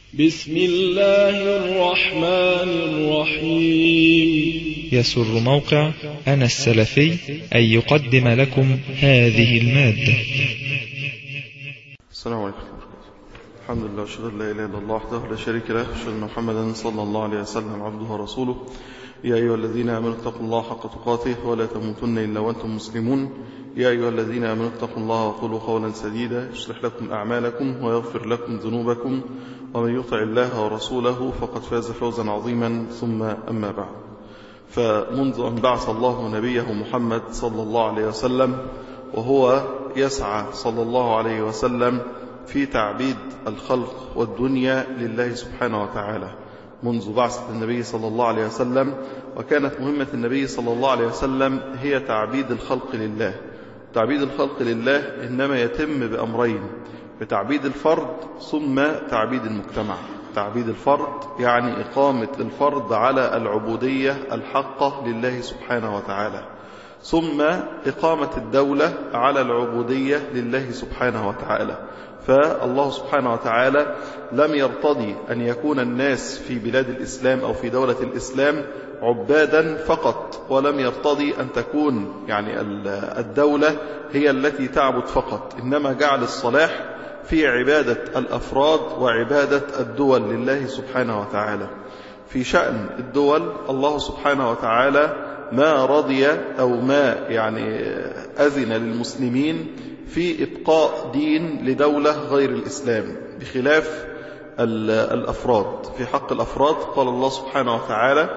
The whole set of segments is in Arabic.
بسم الله الرحمن الرحيم. يسر موقع أنا السلفي أن يقدم لكم هذه المادة. السلام عليكم. الحمد لله وأشهد أن لا إله إلا الله وحده لا شريك له وأشهد أن محمدا صلى الله عليه وسلم عبده ورسوله. يا أيها الذين آمنوا اتقوا الله حق تقاته ولا تموتن إلا وأنتم مسلمون. يا أيها الذين آمنوا اتقوا الله وقولوا قولا سديدا يصلح لكم أعمالكم ويغفر لكم ذنوبكم ومن يطع الله ورسوله فقد فاز فوزا عظيما. ثم أما بعد، فمنذ أن بعث الله نبيه محمد صلى الله عليه وسلم وهو يسعى صلى الله عليه وسلم في تعبيد الخلق والدنيا لله سبحانه وتعالى، منذ بعثة النبي صلى الله عليه وسلم، وكانت مهمة النبي صلى الله عليه وسلم هي تعبيد الخلق لله. تعبيد الخلق لله إنما يتم بأمرين: بتعبيد الفرد ثم تعبيد المجتمع. تعبيد الفرد يعني إقامة الفرد على العبودية الحقة لله سبحانه وتعالى، ثم إقامة الدولة على العبودية لله سبحانه وتعالى. فالله سبحانه وتعالى لم يرتضي أن يكون الناس في بلاد الإسلام أو في دولة الإسلام عبادا فقط، ولم يرتضي أن تكون الدولة هي التي تعبد فقط، إنما جعل الصلاح في عبادة الأفراد وعبادة الدول لله سبحانه وتعالى. في شأن الدول الله سبحانه وتعالى ما رضي أو ما أذن للمسلمين في إبقاء دين لدولة غير الإسلام، بخلاف الأفراد. في حق الأفراد قال الله سبحانه وتعالى: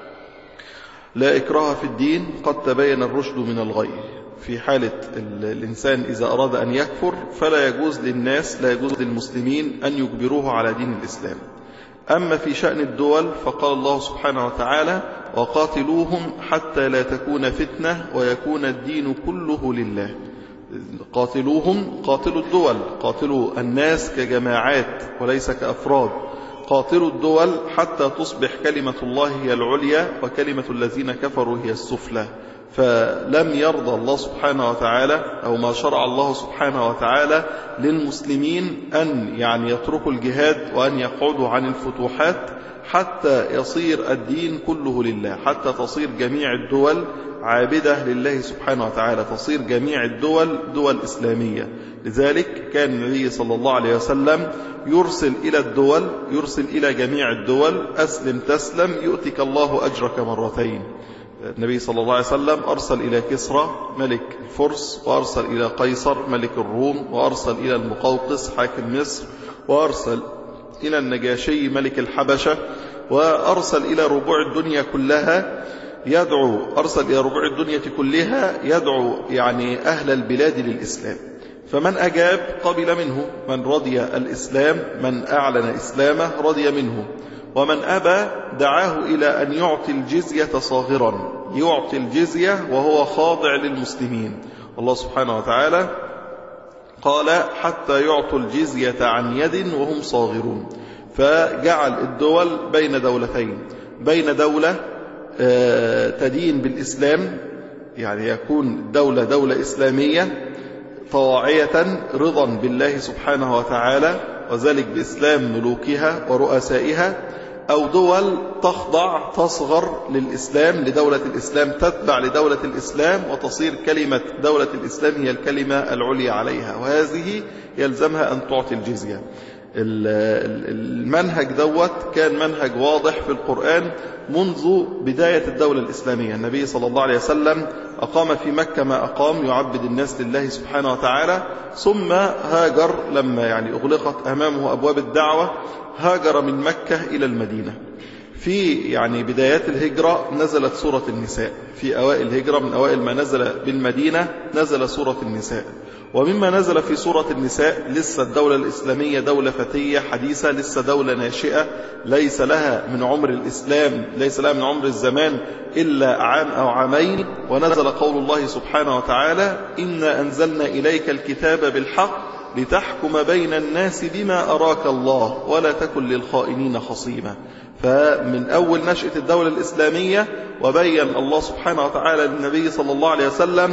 لا إكراه في الدين قد تبين الرشد من الغي. في حالة الإنسان إذا أراد أن يكفر فلا يجوز للناس، لا يجوز للمسلمين أن يجبروه على دين الإسلام. أما في شأن الدول فقال الله سبحانه وتعالى: وقاتلوهم حتى لا تكون فتنة ويكون الدين كله لله. قاتلوهم، قاتلوا الدول، قاتلوا الناس كجماعات وليس كأفراد. قاتلوا الدول حتى تصبح كلمة الله هي العليا وكلمة الذين كفروا هي السفلى. فلم يرضى الله سبحانه وتعالى أو ما شرع الله سبحانه وتعالى للمسلمين أن يتركوا الجهاد وأن يقعدوا عن الفتوحات حتى يصير الدين كله لله، حتى تصير جميع الدول عابدة لله سبحانه وتعالى، تصير جميع الدول دول إسلامية. لذلك كان النبي صلى الله عليه وسلم يرسل إلى الدول، يرسل إلى جميع الدول: أسلم تسلم يؤتك الله أجرك مرتين. النبي صلى الله عليه وسلم أرسل إلى كسرى ملك الفرس، وأرسل إلى قيصر ملك الروم، وأرسل إلى المقوقس حاكم مصر، وأرسل إلى النجاشي ملك الحبشة، وأرسل إلى ربوع الدنيا كلها يدعو، أرسل إلى ربوع الدنيا كلها يدعو أهل البلاد للإسلام. فمن أجاب قبل منه، من رضي الإسلام، من أعلن إسلامه رضي منه، ومن أبى دعاه إلى أن يعطي الجزية صاغرا، يعطي الجزية وهو خاضع للمسلمين. الله سبحانه وتعالى قال: حتى يعطوا الجزية عن يد وهم صاغرون. فجعل الدول بين دولتين: بين دولة تدين بالإسلام، يكون الدولة دولة إسلامية طواعية رضا بالله سبحانه وتعالى، وذلك بإسلام ملوكها ورؤسائها، أو دول تخضع تصغر للإسلام، لدولة الإسلام، تتبع لدولة الإسلام وتصير كلمة دولة الإسلام هي الكلمة العليا عليها، وهذه يلزمها أن تعطي الجزية. المنهج دوت كان منهج واضح في القرآن منذ بداية الدولة الإسلامية. النبي صلى الله عليه وسلم أقام في مكة ما أقام، يعبد الناس لله سبحانه وتعالى، ثم هاجر لما أغلقت أمامه أبواب الدعوة، هاجر من مكة إلى المدينة. في بدايات الهجرة نزلت سورة النساء، في أوائل الهجرة من أوائل ما نزل بالمدينة نزل سورة النساء. ومما نزل في سورة النساء: لسه الدولة الإسلامية دولة فتية حديثة، لسه دولة ناشئة، ليس لها من عمر الإسلام، ليس لها من عمر الزمان إلا عام أو عامين. ونزل قول الله سبحانه وتعالى: إنا أنزلنا إليك الكتاب بالحق لتحكم بين الناس بما أراك الله ولا تكن للخائنين خصيما. فمن أول نشأة الدولة الإسلامية وبين الله سبحانه وتعالى للنبي صلى الله عليه وسلم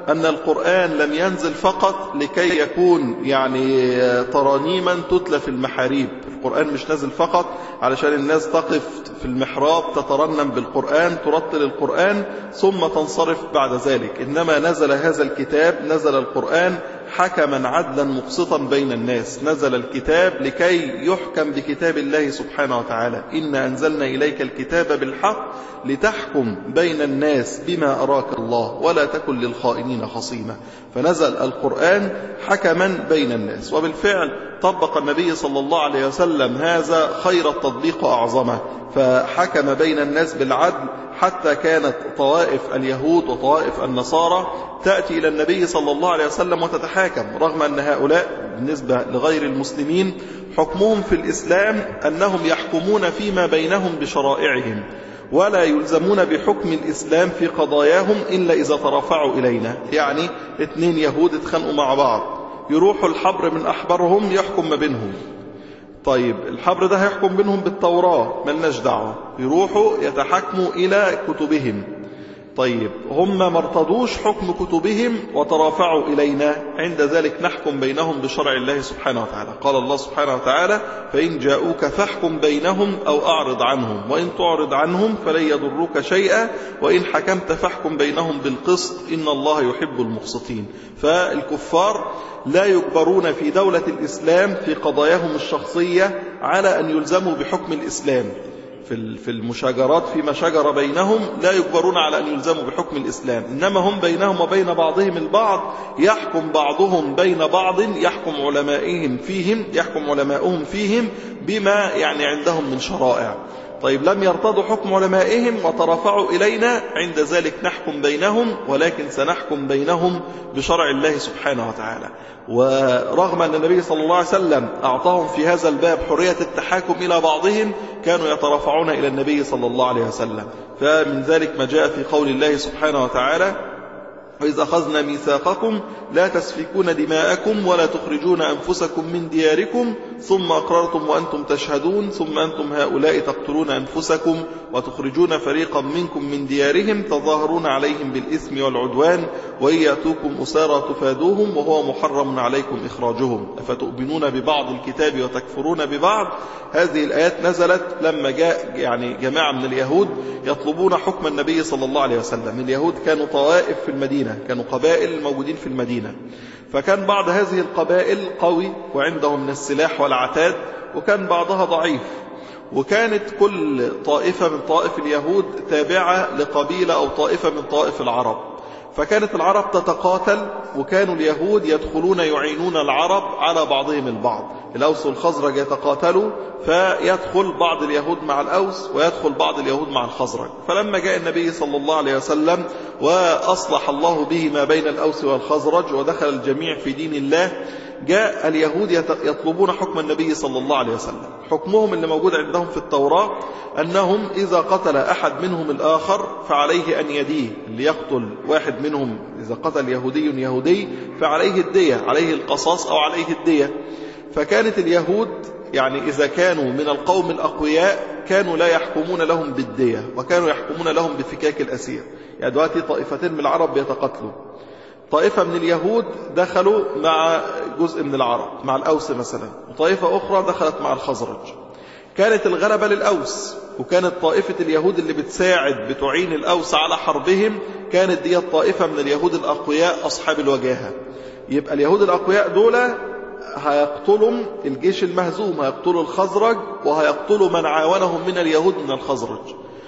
أن القرآن لم ينزل فقط لكي يكون يعني ترانيما تتلى في المحاريب. القرآن مش نازل فقط علشان الناس تقف في المحراب تترنم بالقرآن ترتل القرآن ثم تنصرف بعد ذلك، إنما نزل هذا الكتاب، نزل القرآن حكما عدلا مقسطا بين الناس. نزل الكتاب لكي يحكم بكتاب الله سبحانه وتعالى. إنا أنزلنا إليك الكتاب بالحق لتحكم بين الناس بما أراك الله ولا تكن للخائنين خصيما. فنزل القرآن حكما بين الناس، وبالفعل طبق النبي صلى الله عليه وسلم هذا خير التطبيق وأعظمه، فحكم بين الناس بالعدل حتى كانت طوائف اليهود وطوائف النصارى تأتي إلى النبي صلى الله عليه وسلم وتتحاكم، رغم أن هؤلاء بالنسبة لغير المسلمين حكمهم في الإسلام أنهم يحكمون فيما بينهم بشرائعهم ولا يلزمون بحكم الإسلام في قضاياهم إلا إذا ترافعوا إلينا. يعني 2 يهود اتخانقوا مع بعض، يروحوا الحبر من أحبرهم يحكم ما بينهم. طيب الحبر ده هيحكم بينهم بالتوراة، ملناش دعوة، يروحوا يتحكموا إلى كتبهم. طيب هم ما ارتضوش حكم كتبهم وترافعوا إلينا، عند ذلك نحكم بينهم بشرع الله سبحانه وتعالى. قال الله سبحانه وتعالى: فإن جاءوك فاحكم بينهم أو أعرض عنهم، وإن تعرض عنهم فلن يضروك شيئا، وإن حكمت فاحكم بينهم بالقسط إن الله يحب المقسطين. فالكفار لا يجبرون في دولة الإسلام في قضاياهم الشخصية على أن يلزموا بحكم الإسلام. في المشاجرات فيما شجر بينهم لا يجبرون على أن يلزموا بحكم الإسلام، إنما هم بينهم وبين بعضهم البعض يحكم بعضهم بين بعض، يحكم علماؤهم فيهم بما يعني عندهم من شرائع. طيب لم يرتضوا حكم علمائهم وترافعوا إلينا، عند ذلك نحكم بينهم، ولكن سنحكم بينهم بشرع الله سبحانه وتعالى. ورغم أن النبي صلى الله عليه وسلم أعطاهم في هذا الباب حرية التحاكم إلى بعضهم، كانوا يترافعون إلى النبي صلى الله عليه وسلم. فمن ذلك ما جاء في قول الله سبحانه وتعالى: وإذ أخذنا ميثاقكم لا تسفكون دماءكم ولا تخرجون أنفسكم من دياركم ثم أقررتم وأنتم تشهدون ثم أنتم هؤلاء تقتلون أنفسكم وتخرجون فريقا منكم من ديارهم تظاهرون عليهم بالإثم والعدوان وإن يأتوكم أسارى تفادوهم وهو محرم عليكم إخراجهم أفتؤمنون ببعض الكتاب وتكفرون ببعض. هذه الآيات نزلت لما جاء يعني جماعة من اليهود يطلبون حكم النبي صلى الله عليه وسلم. اليهود كانوا طوائف في المدينة، كانوا قبائل موجودين في المدينة، فكان بعض هذه القبائل قوي وعندهم من السلاح والعتاد، وكان بعضها ضعيف، وكانت كل طائفة من طائف اليهود تابعة لقبيلة أو طائفة من طائف العرب، فكانت العرب تتقاتل، وكانوا اليهود يدخلون يعينون العرب على بعضهم البعض. الأوس والخزرج يتقاتلوا، فيدخل بعض اليهود مع الأوس ويدخل بعض اليهود مع الخزرج. فلما جاء النبي صلى الله عليه وسلم وأصلح الله به ما بين الأوس والخزرج ودخل الجميع في دين الله، جاء اليهود يطلبون حكم النبي صلى الله عليه وسلم. حكمهم اللي موجود عندهم في التوراة أنهم إذا قتل أحد منهم الآخر فعليه أن يديه. اللي يقتل واحد منهم إذا قتل يهودي فعليه الدية، عليه القصاص أو عليه الدية. فكانت اليهود يعني إذا كانوا من القوم الأقوياء كانوا لا يحكمون لهم بالدية، وكانوا يحكمون لهم بفكاك الأسير. يعني دلوقتي طائفتين من العرب بيتقاتلوا، طائفة من اليهود دخلوا مع جزء من العرب مع الأوس مثلا، وطائفة أخرى دخلت مع الخزرج. كانت الغلبة للأوس، وكانت طائفة اليهود اللي بتعين الأوس على حربهم كانت دي الطائفة من اليهود الأقوياء أصحاب الوجاهة. يبقى اليهود الأقوياء دول هيقتلوا الجيش المهزوم، هيقتلوا الخزرج وهيقتلوا من عاونهم من اليهود من الخزرج.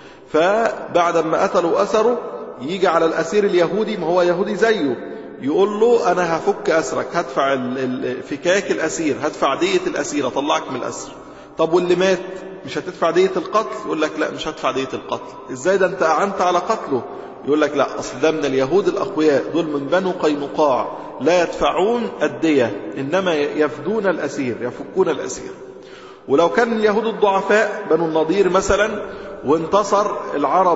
فبعد ما قتلوا أسره يجي على الأسير اليهودي، ما هو يهودي زيه، يقول له أنا هفك أسرك، هدفع فكاك الأسير، هدفع دية الأسير، أطلعك من الأسر. طب واللي مات مش هتدفع دية القتل؟ يقول لك لا، مش هدفع دية القتل. إزاي ده أنت أعنت على قتله؟ يقول لك لا، أصل ده من اليهود الأقوياء، دول من بنو قينقاع، لا يدفعون الدية إنما يفدون الأسير، يفكون الأسير. ولو كان اليهود الضعفاء بنو النضير مثلا وانتصر العرب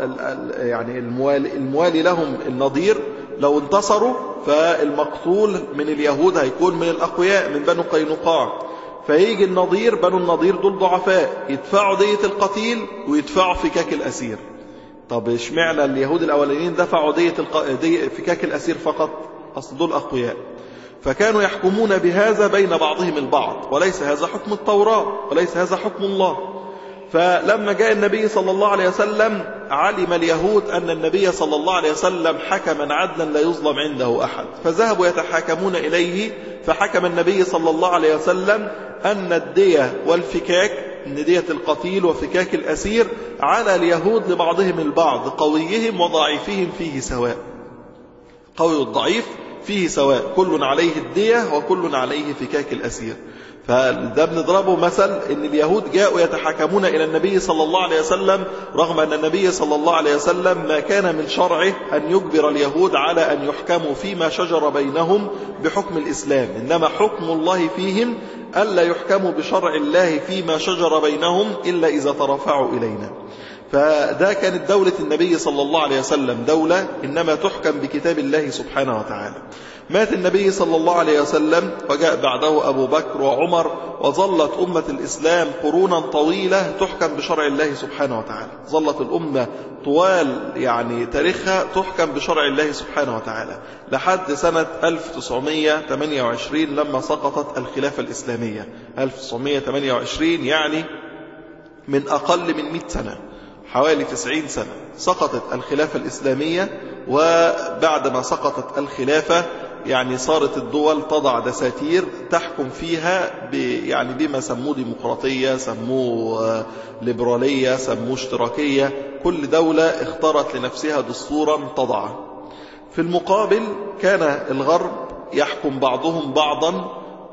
يعني الموالي لهم النضير، لو انتصروا فالمقتول من اليهود هيكون من الأقوياء من بنو قينقاع، فيجي النضير، بنو النضير دول ضعفاء، يدفعوا دية القتيل ويدفعوا فكاك الأسير. طب اشمعنى اليهود الأولين دفعوا دية فكاك الأسير فقط؟ أصل دول أقوياء، فكانوا يحكمون بهذا بين بعضهم البعض، وليس هذا حكم التوراة وليس هذا حكم الله. فلما جاء النبي صلى الله عليه وسلم علم اليهود أن النبي صلى الله عليه وسلم حكما عدلا لا يظلم عنده أحد، فذهبوا يتحاكمون إليه. فحكم النبي صلى الله عليه وسلم أن الدية والفكاك، أن دية القتيل وفكاك الأسير على اليهود لبعضهم البعض، قويهم وضعيفهم فيه سواء. قوي والضعيف فيه سواء، كل عليه الدية وكل عليه فكاك الأسير. فده بنضربه مثل ان اليهود جاءوا يتحاكمون الى النبي صلى الله عليه وسلم، رغم ان النبي صلى الله عليه وسلم ما كان من شرعه ان يجبر اليهود على ان يحكموا فيما شجر بينهم بحكم الاسلام، انما حكم الله فيهم الا يحكموا بشرع الله فيما شجر بينهم الا اذا ترافعوا الينا. فده كانت دولة النبي صلى الله عليه وسلم، دولة إنما تحكم بكتاب الله سبحانه وتعالى. مات النبي صلى الله عليه وسلم وجاء بعده أبو بكر وعمر، وظلت أمة الإسلام قرونا طويلة تحكم بشرع الله سبحانه وتعالى. ظلت الأمة طوال يعني تاريخها تحكم بشرع الله سبحانه وتعالى لحد سنة 1928 لما سقطت الخلافة الإسلامية. 1928 يعني من أقل من 100 سنة، حوالي 90 سنة سقطت الخلافة الإسلامية. وبعد ما سقطت الخلافة يعني صارت الدول تضع دساتير تحكم فيها يعني بما سموه ديمقراطية، سموه ليبرالية، سموه اشتراكية. كل دولة اختارت لنفسها دستورا تضعه. في المقابل كان الغرب يحكم بعضهم بعضا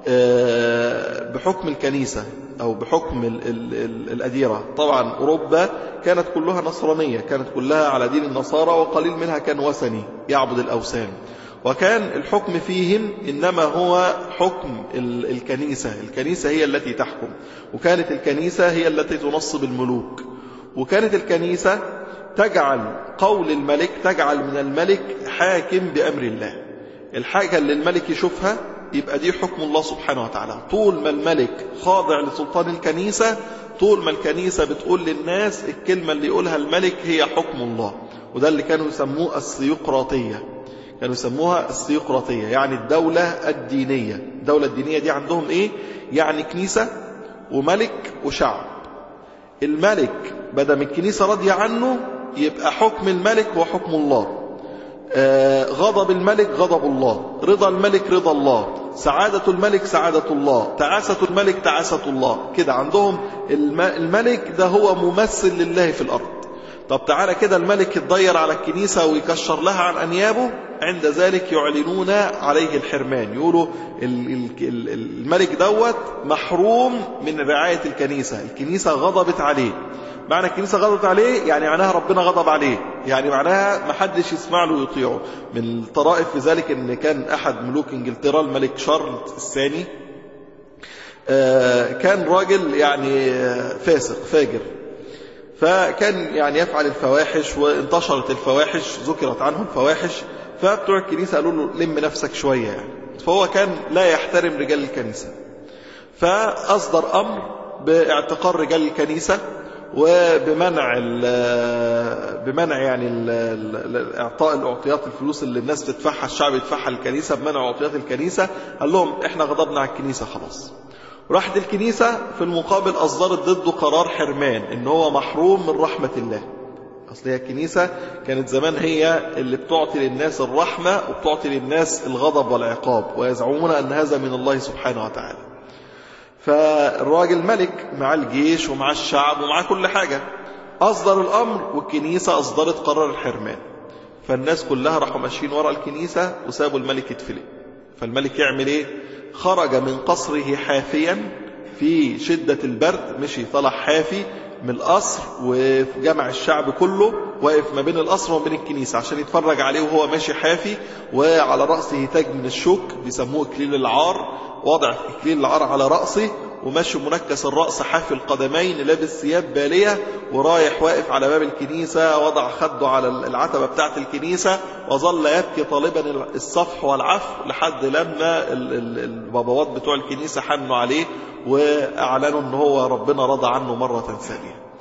بحكم الكنيسة أو بحكم الأديرة. طبعا أوروبا كانت كلها نصرانية، كانت كلها على دين النصارى، وقليل منها كان وثني يعبد الأوثان، وكان الحكم فيهم إنما هو حكم الكنيسة. الكنيسة هي التي تحكم، وكانت الكنيسة هي التي تنصب الملوك، وكانت الكنيسة تجعل قول الملك، تجعل من الملك حاكم بأمر الله. الحاجة اللي الملك يشوفها يبقى دي حكم الله سبحانه وتعالى. طول ما الملك خاضع لسلطان الكنيسة، طول ما الكنيسة بتقول للناس الكلمة اللي يقولها الملك هي حكم الله. وده اللي كانوا يسموه السيقراطية، كانوا يسموها السيقراطية، يعني الدولة الدينية. الدولة الدينية دي عندهم ايه؟ يعني كنيسة وملك وشعب. الملك بدل الكنيسة راضية عنه يبقى حكم الملك هو حكم الله، غضب الملك غضب الله، رضا الملك رضا الله، سعادة الملك سعادة الله، تعاسة الملك تعاسة الله. كده عندهم الملك ده هو ممثل لله في الأرض. طب تعالى كده الملك يتضير على الكنيسة ويكشر لها عن أنيابه، عند ذلك يعلنون عليه الحرمان، يقولوا الملك دوت محروم من رعاية الكنيسة، الكنيسة غضبت عليه. معنى الكنيسة غضبت عليه يعني معناها ربنا غضب عليه، يعني معناها ما حدش يسمع له ويطيعه. من الطرائف في ذلك ان كان احد ملوك انجلترا الملك شارلز الثاني كان راجل يعني فاسق فاجر، فكان يعني يفعل الفواحش، وانتشرت الفواحش، ذكرت عنه الفواحش، فبتوع الكنيسة قالوا له لم نفسك شوية يعني. فهو كان لا يحترم رجال الكنيسة، فأصدر أمر باعتقال رجال الكنيسة وبمنع يعني اعطاء الاعطيات، الفلوس اللي الناس تدفعها، الشعب يدفعها للكنيسة، بمنع اعطيات الكنيسة. قال لهم احنا غضبنا على الكنيسة خلاص. راحت الكنيسة في المقابل أصدرت ضده قرار حرمان، ان هو محروم من رحمة الله. أصل هي الكنيسة كانت زمان هي اللي بتعطي للناس الرحمة وبتعطي للناس الغضب والعقاب، ويزعمون أن هذا من الله سبحانه وتعالى. فالراجل ملك مع الجيش ومع الشعب ومع كل حاجة، أصدر الأمر والكنيسة أصدرت قرار الحرمان. فالناس كلها راحوا ماشيين وراء الكنيسة وسابوا الملك يتفلق. فالملك يعمل ايه؟ خرج من قصره حافيا في شدة البرد، مشي طلع حافي من القصر، وجمع الشعب كله واقف ما بين القصر وما بين الكنيسة عشان يتفرج عليه وهو ماشي حافي، وعلى رأسه تاج من الشوك بيسموه إكليل العار، وضع إكليل العار على رأسه، وماشي منكس الرأس حافي القدمين، لابس ثياب بالية، ورايح واقف على باب الكنيسة، وضع خده على العتبة بتاعة الكنيسة، وظل يبكي طالبا الصفح والعفو لحد لما البابوات بتوع الكنيسة حنوا عليه وأعلنوا أنه هو ربنا رضى عنه مرة ثانية.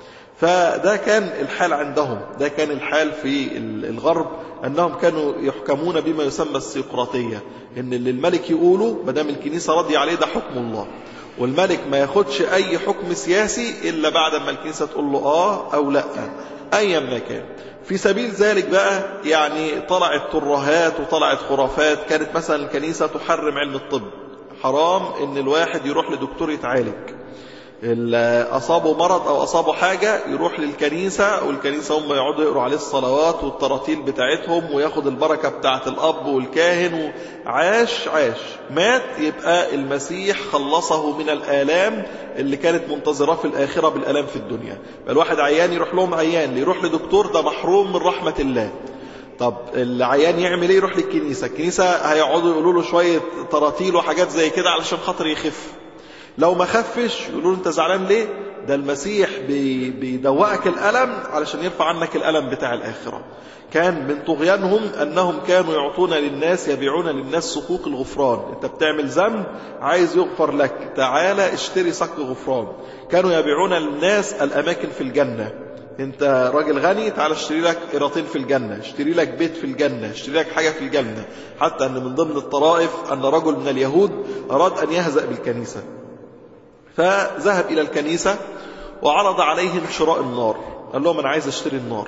فده كان الحال عندهم، ده كان الحال في الغرب، أنهم كانوا يحكمون بما يسمى السيقراطية، إن اللي الملك يقوله مدام الكنيسة راضية عليه ده حكم الله، والملك ما ياخدش أي حكم سياسي إلا بعد ما الكنيسة تقول له أو لا أيا ما كان. في سبيل ذلك بقى يعني طلعت ترهات وطلعت خرافات. كانت مثلا الكنيسة تحرم علم الطب، حرام إن الواحد يروح لدكتور يتعالج، أصابه مرض أو أصابه حاجة يروح للكنيسة، والكنيسة هم يقعدوا يقروا عليه الصلوات والتراتيل بتاعتهم وياخد البركة بتاعة الأب والكاهن، وعاش مات يبقى المسيح خلصه من الآلام اللي كانت منتظرة في الآخرة بالآلام في الدنيا. الواحد عيان يروح لهم عيان، يروح لدكتور ده محروم من رحمة الله. طب العيان يعمل ايه؟ يروح للكنيسة، الكنيسة هيقعدوا يقولوا له شوية تراتيل وحاجات زي كده علشان خاطر يخف. لو ما خفش يقولوا له انت زعلان ليه؟ ده المسيح بيدوقك الألم علشان يرفع عنك الألم بتاع الآخرة. كان من طغيانهم أنهم كانوا يعطون للناس، يبيعون للناس صكوك الغفران. انت بتعمل ذنب عايز يغفر لك، تعالى اشتري صك غفران. كانوا يبيعون للناس الأماكن في الجنة، انت راجل غني تعال اشتري لك قيراطين في الجنة، اشتري لك بيت في الجنة، اشتري لك حاجة في الجنة. حتى أن من ضمن الطرائف أن رجل من اليهود أراد أن يهزأ بالكنيسة، فذهب إلى الكنيسة وعرض عليهم شراء النار. قال لهم أنا عايز اشتري النار.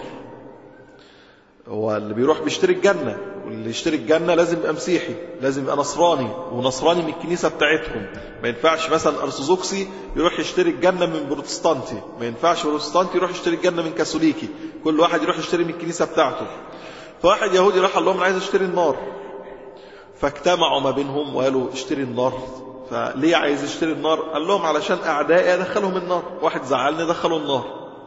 هو اللي بيروح بيشتري الجنة، واللي يشتري الجنة لازم يبقى مسيحي، لازم يبقى نصراني، ونصراني من الكنيسة بتاعتهم. ما ينفعش مثلا أرثوذكسي يروح يشتري الجنة من بروتستانتي، ما ينفعش بروتستانتي يروح يشتري الجنة من كاثوليكي، كل واحد يروح يشتري من الكنيسة بتاعته. فواحد يهودي راح قال لهم أنا عايز اشتري النار، فاجتمعوا ما بينهم وقالوا اشتري النار. فليه عايز يشتري النار؟ قال لهم علشان أعدائي أدخلهم النار، واحد زعلني دخلوا النار.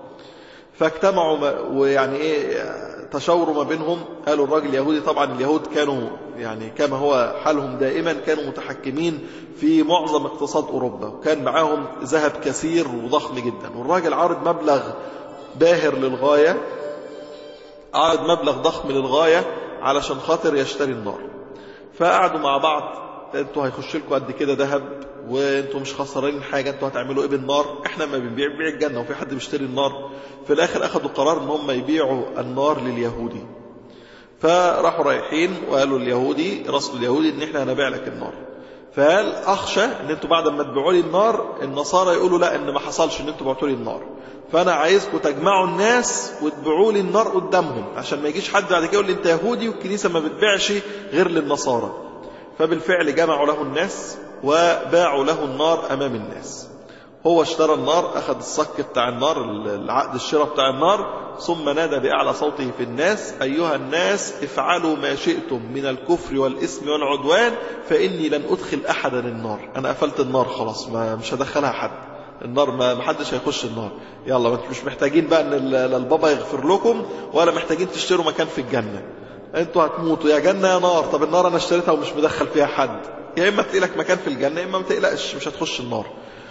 فاجتمعوا ويعني تشاوروا ما بينهم. قالوا الراجل اليهودي، طبعا اليهود كانوا يعني كما هو حالهم دائما كانوا متحكمين في معظم اقتصاد أوروبا، وكان معاهم ذهب كثير وضخم جدا، والراجل عارض مبلغ باهر للغاية، عارض مبلغ ضخم للغاية علشان خاطر يشتري النار. فقعدوا مع بعض، انتوا هيخش لكم قد كده ذهب وانتوا مش خسرانين حاجة، انتوا هتعملوا ايه بالنار؟ احنا ما بنبيع الجنة وفي حد بيشتري النار. في الاخر اخذوا قرار ان هم يبيعوا النار لليهودي. فراحوا رايحين وقالوا اليهودي، رسل اليهودي، ان احنا هنبيع لك النار. فقال اخشى ان انتوا بعد ما تبيعوا لي النار النصارى يقولوا لا ان ما حصلش ان انتوا بعتوا لي النار، فانا عايزكم تجمعوا الناس وتبيعوا لي النار قدامهم، عشان ما يجيش حد بعد كده يقول لي انت يهودي والكنيسة ما بتبيعش غير للنصارى. فبالفعل جمعوا له الناس وباعوا له النار أمام الناس. هو اشترى النار، أخذ الصك بتاع النار، العقد الشراء بتاع النار، ثم نادى بأعلى صوته في الناس أيها الناس افعلوا ما شئتم من الكفر والإثم والعدوان فإني لن أدخل أحدا النار. أنا قفلت النار خلاص، مش هدخلها حد النار، ما حدش هيخش النار. يلا مش محتاجين بقى ان البابا يغفر لكم، ولا محتاجين تشتروا مكان في الجنة، انتوا هتموتوا يا جنة يا نار. طب النار انا اشتريتها ومش مدخل فيها حد، يا اما تقلك مكان في الجنة يا اما ما تقلقش مش هتخش النار.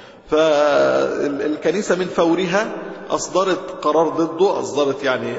فالكنيسة من فورها أصدرت قرار ضده، أصدرت يعني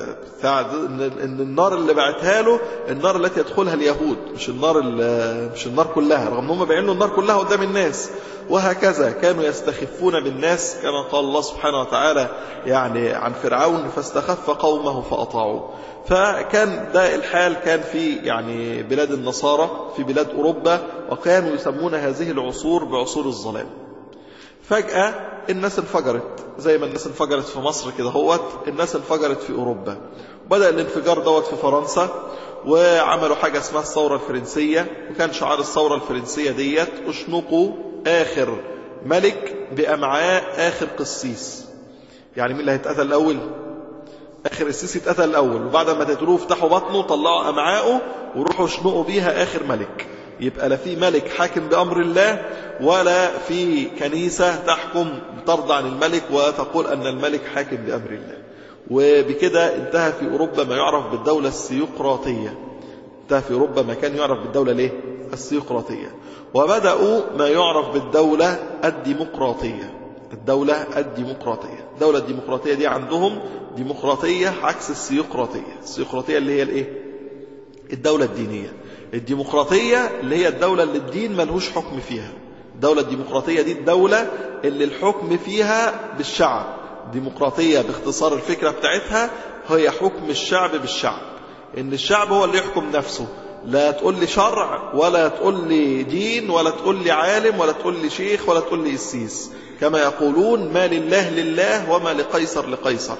ان النار اللي بعتها له النار التي يدخلها اليهود، مش النار كلها، رغم انهم بايعين له النار كلها قدام الناس. وهكذا كانوا يستخفون بالناس، كما قال الله سبحانه وتعالى يعني عن فرعون فاستخف قومه فأطاعوه. فكان ده الحال كان في يعني بلاد النصارى في بلاد أوروبا، وكانوا يسمون هذه العصور بعصور الظلام. فجأة الناس انفجرت، زي ما الناس انفجرت في مصر كده هوت، الناس انفجرت في أوروبا. بدأ الانفجار دوت في فرنسا، وعملوا حاجة اسمها الثورة الفرنسية، وكان شعار الثورة الفرنسية ديت اشنقوا آخر ملك بأمعاء آخر قسيس. يعني مين اللي هيتقتل الأول؟ آخر السيسي يتقتل الأول، وبعد ما تقتلوه افتحوا بطنه طلعوا أمعاءه وروحوا اشنقوا بيها آخر ملك. يبقى لا في ملك حاكم بأمر الله، ولا في كنيسة تحكم ترضى عن الملك وتقول أن الملك حاكم بأمر الله. وبكده انتهى في أوروبا ما يعرف بالدولة السيقراطية. انتهى في أوروبا ما كان يعرف بالدولة ليه؟ السيقراطية. وبدأوا ما يعرف بالدولة الديمقراطية. الدولة الديمقراطية دي عندهم ديمقراطية عكس السيقراطية. السيقراطية اللي هي الايه؟ الدولة الدينية. الديمقراطية اللي هي الدولة اللي الدين ملهوش حكم فيها. الدولة الديمقراطية دي الدولة اللي الحكم فيها بالشعب، ديمقراطية باختصار الفكرة بتاعتها هي حكم الشعب بالشعب، إن الشعب هو اللي يحكم نفسه، لا تقول لي شرع ولا تقول لي دين ولا تقول لي عالم ولا تقول لي شيخ ولا تقول لي قسيس، كما يقولون ما لله لله وما لقيصر لقيصر.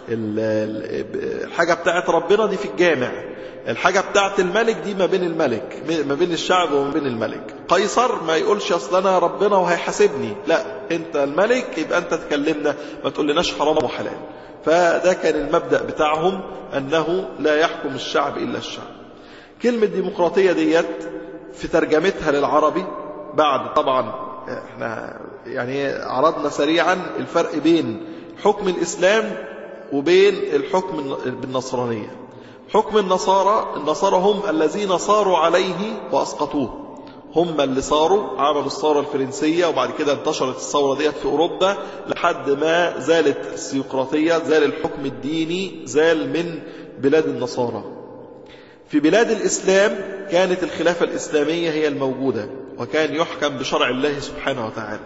الحاجة بتاعت ربنا دي في الجامع، الحاجة بتاعت الملك دي ما بين الملك، ما بين الشعب وما بين الملك. قيصر ما يقولش أصل أنا ربنا وهيحاسبني، لا، أنت الملك يبقى أنت تكلمنا، ما تقول لناش حرام وحلال. فده كان المبدأ بتاعهم، أنه لا يحكم الشعب إلا الشعب. كلمة ديمقراطية ديت في ترجمتها للعربي، بعد طبعا احنا يعني عرضنا سريعا الفرق بين حكم الإسلام وبين الحكم بالنصرانية. حكم النصارى هم الذين صاروا عليه وأسقطوه، هم اللي صاروا، عملوا الثورة الفرنسية وبعد كده انتشرت الثورة ديت في أوروبا لحد ما زالت السيقراطية، زال الحكم الديني، زال من بلاد النصارى. في بلاد الإسلام كانت الخلافة الإسلامية هي الموجودة، وكان يحكم بشرع الله سبحانه وتعالى.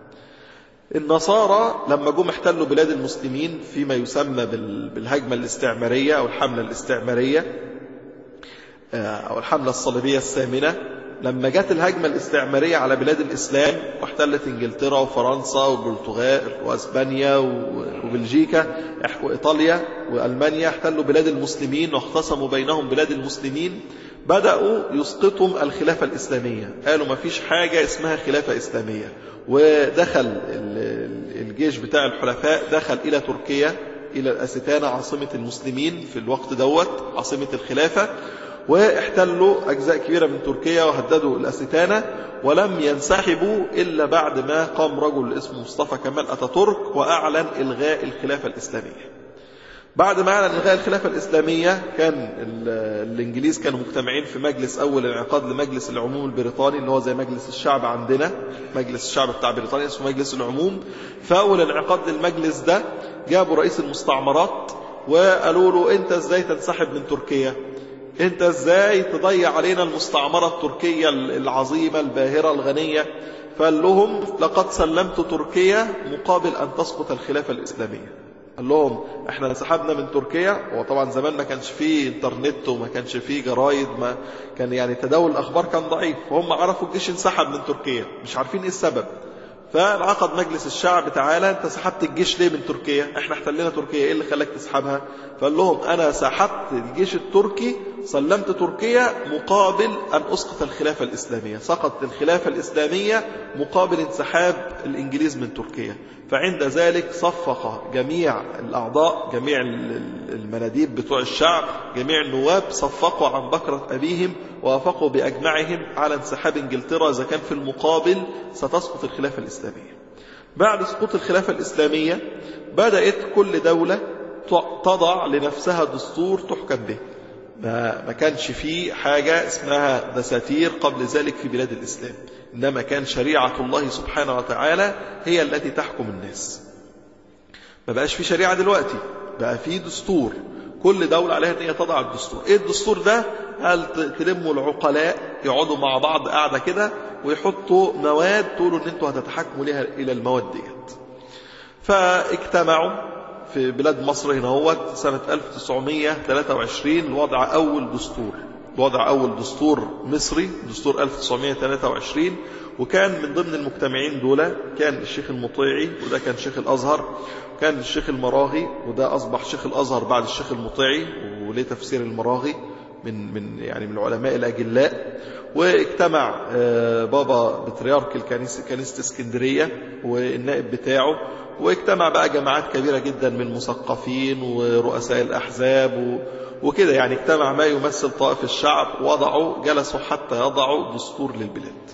النصارى لما جم احتلوا بلاد المسلمين فيما يسمى بالهجمة الاستعمارية أو الحملة الاستعمارية أو الحملة الصليبية الثامنة، لما جت الهجمة الاستعمارية على بلاد الإسلام واحتلت إنجلترا وفرنسا والبرتغال وأسبانيا وبلجيكا وإيطاليا وألمانيا، احتلوا بلاد المسلمين واختصموا بينهم بلاد المسلمين، بدأوا يسقطوا الخلافة الإسلامية، قالوا ما فيش حاجة اسمها خلافة إسلامية. ودخل الجيش بتاع الحلفاء دخل إلى تركيا، إلى الأستانة عاصمة المسلمين في الوقت دوت، عاصمة الخلافة، واحتلوا أجزاء كبيرة من تركيا وهددوا الأستانة، ولم ينسحبوا إلا بعد ما قام رجل اسمه مصطفى كمال أتاتورك وأعلن إلغاء الخلافة الإسلامية. بعد ما أعلن إلغاء الخلافة الإسلامية كان الإنجليز كانوا مجتمعين في مجلس أول انعقاد لمجلس العموم البريطاني، اللي هو زي مجلس الشعب عندنا، مجلس الشعب بتاع بريطانيا اسمه مجلس العموم. فأول انعقاد للمجلس ده جابوا رئيس المستعمرات وقالوا له أنت إزاي تنسحب من تركيا؟ أنت إزاي تضيع علينا المستعمرة التركية العظيمة الباهرة الغنية؟ فقال لهم لقد سلمت تركيا مقابل أن تسقط الخلافة الإسلامية. قال لهم احنا انسحبنا من تركيا، وطبعا زمان ما كانش فيه انترنت وما كانش فيه جرايد، ما كان يعني تداول الأخبار كان ضعيف، وهم عرفوا الجيش انسحب من تركيا مش عارفين ايه السبب. فانعقد مجلس الشعب، تعالى انت سحبت الجيش ليه من تركيا؟ احنا احتلنا تركيا، ايه اللي خلاك تسحبها؟ فقال لهم انا سحبت الجيش التركي، سلمت تركيا مقابل ان اسقط الخلافة الاسلامية، سقطت الخلافة الاسلامية مقابل انسحاب الانجليز من تركيا. فعند ذلك صفق جميع الاعضاء، جميع المناديب بتوع الشعب، جميع النواب صفقوا عن بكرة ابيهم ووافقوا باجمعهم على انسحاب انجلترا اذا كان في المقابل ستسقط الخلافة الاسلامية. بعد سقوط الخلافة الاسلامية بدأت كل دولة تضع لنفسها دستور تحكم به. ما كانش فيه حاجة اسمها دساتير قبل ذلك في بلاد الإسلام، إنما كان شريعة الله سبحانه وتعالى هي التي تحكم الناس. ما بقاش في شريعة دلوقتي، بقى في دستور، كل دولة عليها أن هي تضع الدستور. إيه الدستور ده؟ هل تلموا العقلاء يقعدوا مع بعض قاعدة كده ويحطوا مواد تقولوا أن أنتوا هتتحكموا لها إلى المواد ديت. فاجتمعوا في بلاد مصر هنا هو سنة 1923 لوضع أول دستور مصري، دستور 1923. وكان من ضمن المجتمعين دول كان الشيخ المطيعي، وده كان شيخ الأزهر، وكان الشيخ المراغي، وده أصبح شيخ الأزهر بعد الشيخ المطيعي، وليه تفسير المراغي من العلماء الأجلاء. واجتمع بابا بطريرك كنيسة اسكندرية والنائب بتاعه، واجتمع بقى جماعات كبيرة جدا من مثقفين ورؤساء الأحزاب وكده، يعني اجتمع ما يمثل طائف الشعب، جلسوا حتى يضعوا دستور للبلاد.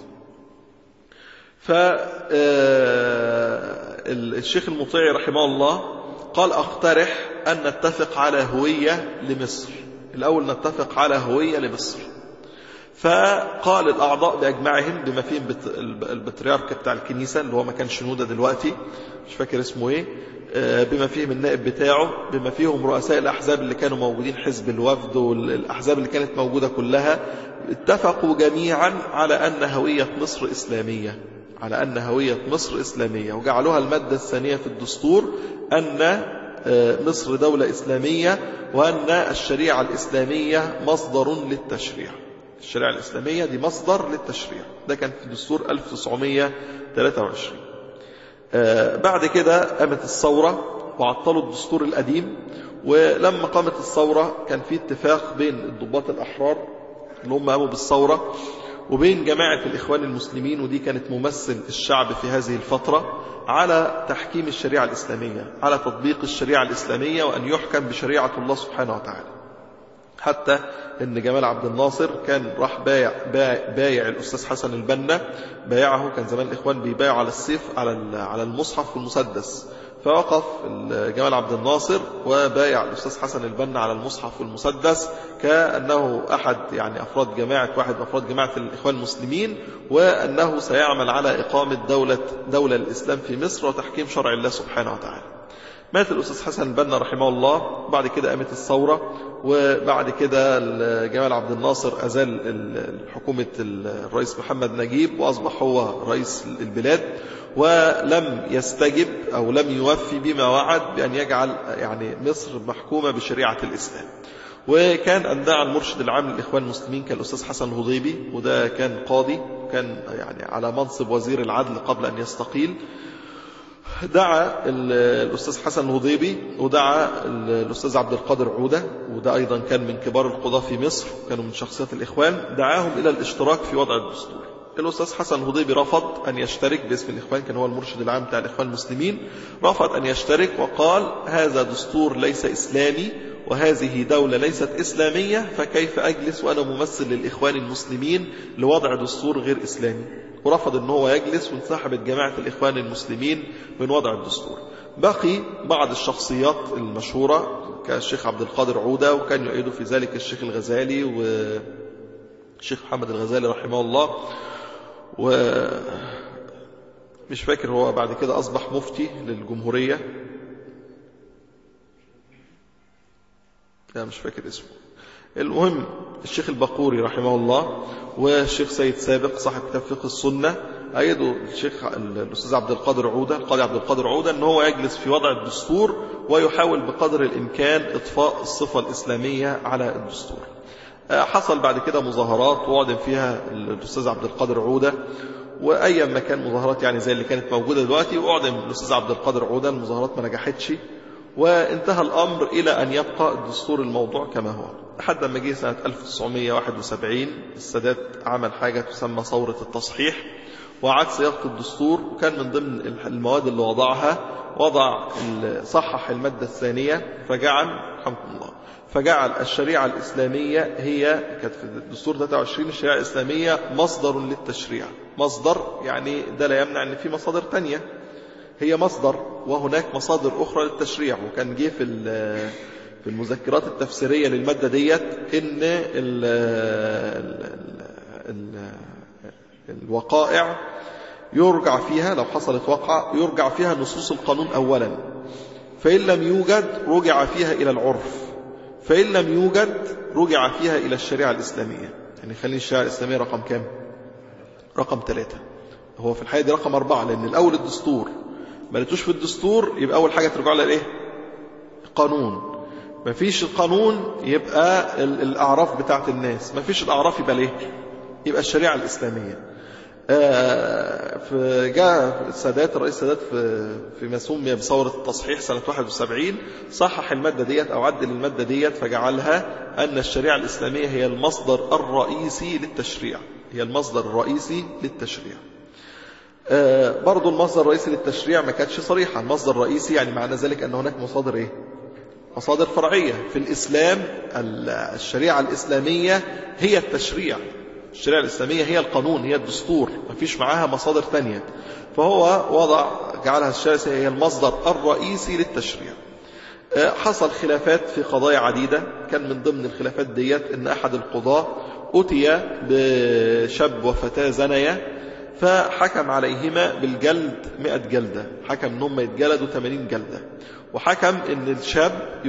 فالشيخ المطيعي رحمه الله قال أقترح أن نتفق على هوية لمصر، الأول نتفق على هوية لمصر. فقال الأعضاء بأجمعهم بما فيهم البطريرك بتاع الكنيسة اللي هو ما كان شنودة دلوقتي، مش فاكر اسمه ايه، بما فيهم النائب بتاعه، بما فيهم رؤساء الأحزاب اللي كانوا موجودين، حزب الوفد والأحزاب اللي كانت موجودة كلها، اتفقوا جميعا على أن هوية مصر إسلامية، على أن هوية مصر إسلامية، وجعلوها المادة الثانية في الدستور أن مصر دولة إسلامية، وأن الشريعة الإسلامية مصدر للتشريع. الشريعة الإسلامية دي مصدر للتشريع، ده كان في دستور 1923. بعد كده قامت الثورة وعطلوا الدستور القديم، ولما قامت الثورة كان في اتفاق بين الضباط الأحرار اللي هم قاموا بالثورة وبين جماعة الإخوان المسلمين، ودي كانت ممثل الشعب في هذه الفترة، على تحكيم الشريعة الإسلامية، على تطبيق الشريعة الإسلامية، وأن يحكم بشريعة الله سبحانه وتعالى. حتى ان جمال عبد الناصر كان راح بايع الأستاذ حسن البنا، بايعه. كان زمان الإخوان بيبايعوا على السيف على المصحف والمسدس، فوقف جمال عبد الناصر وبايع الأستاذ حسن البنا على المصحف والمسدس كأنه أحد يعني واحد من أفراد جماعة الإخوان المسلمين، وأنه سيعمل على إقامة دولة الإسلام في مصر وتحكيم شرع الله سبحانه وتعالى. مات الأستاذ حسن البنا رحمه الله. بعد كده قامت الثورة، وبعد كده جمال عبد الناصر أزال حكومة الرئيس محمد نجيب وأصبح هو رئيس البلاد، ولم يستجب أو لم يوفي بما وعد بأن يجعل يعني مصر محكومة بشريعة الإسلام. وكان أندع المرشد العام للإخوان المسلمين كان الأستاذ حسن الهضيبي، وده كان قاضي، كان يعني على منصب وزير العدل قبل أن يستقيل. دعا الأستاذ حسن الهضيبي ودعا الأستاذ عبد القادر عودة، وده أيضا كان من كبار القضاة في مصر، كانوا من شخصيات الإخوان، دعاهم إلى الاشتراك في وضع الدستور. الأستاذ حسن الهضيبي رفض أن يشترك باسم الإخوان، كان هو المرشد العام بتاع الإخوان المسلمين، رفض أن يشترك وقال: هذا دستور ليس إسلامي، وهذه دولة ليست إسلامية، فكيف أجلس وأنا ممثل للإخوان المسلمين لوضع دستور غير إسلامي؟ ورفض أنه هو يجلس، وانسحبت جماعة الإخوان المسلمين من وضع الدستور. بقي بعض الشخصيات المشهورة كالشيخ عبد القادر عودة، وكان يؤيد في ذلك الشيخ الغزالي والشيخ محمد الغزالي رحمه الله، ومش فاكر هو بعد كده أصبح مفتي للجمهورية، لا مش فاكر اسمه. المهم الشيخ البقوري رحمه الله والشيخ سيد سابق صاحب كتاب فقه السنة أيضا الشيخ الأستاذ عبد القادر عودة، القاضي عبد القادر عودة، أنه هو يجلس في وضع الدستور ويحاول بقدر الإمكان إطفاء الصفة الإسلامية على الدستور. حصل بعد كده مظاهرات وعدم فيها الأستاذ عبد القادر عودة، وأيام ما كان مظاهرات يعني زي اللي كانت موجودة دلوقتي، وأعدم الأستاذ عبد القادر عودة. المظاهرات ما نجحتش، وانتهى الأمر إلى أن يبقى الدستور الموضوع كما هو، لحد ما جه سنة 1971 السادات عمل حاجة تسمى ثورة التصحيح، وعاد صياغة الدستور. وكان من ضمن المواد اللي وضعها صحح المادة الثانية، فجعل الشريعة الإسلامية هي كانت في الدستور 23 الشريعة الإسلامية مصدر للتشريع. مصدر يعني ده لا يمنع أن في مصادر تانية، هي مصدر وهناك مصادر أخرى للتشريع. وكان جه في المذكرات التفسيرية للمادة ديت إن الوقائع يرجع فيها، لو حصلت وقعة يرجع فيها نصوص القانون أولا، فإن لم يوجد رجع فيها إلى العرف، فإن لم يوجد رجع فيها إلى الشريعة الإسلامية. يعني خلينا الشريعة الإسلامية رقم كام؟ رقم 3. هو في الحقيقة دي رقم 4، لأن الأول الدستور ما لقيتوش في الدستور يبقى أول حاجة ترجع لها إيه؟ القانون. ما فيش القانون يبقى الأعراف بتاعت الناس، ما فيش الأعراف يبقى ليه؟ يبقى الشريعة الإسلامية. جاء السادات الرئيس السادات في ما سمي بثورة التصحيح سنة 71 صحح المادة ديت أو عدل المادة ديت، فجعلها أن الشريعة الإسلامية هي المصدر الرئيسي للتشريع، هي المصدر الرئيسي للتشريع. برضو المصدر الرئيسي للتشريع ما كانتش صريحة. المصدر الرئيسي يعني معنى ذلك أن هناك مصادر إيه؟ مصادر فرعية. في الإسلام الشريعة الإسلامية هي التشريع، الشريعة الإسلامية هي القانون، هي الدستور، ما فيش معاها مصادر تانية. فهو جعلها الشريعة هي المصدر الرئيسي للتشريع. حصل خلافات في قضايا عديدة، كان من ضمن الخلافات ديت إن أحد القضاة أتي بشاب وفتاة زنيا، فحكم عليهما بالجلد 100 جلدة، حكم إنهم يتجلدوا 80 جلدة، وحكم إن الشاب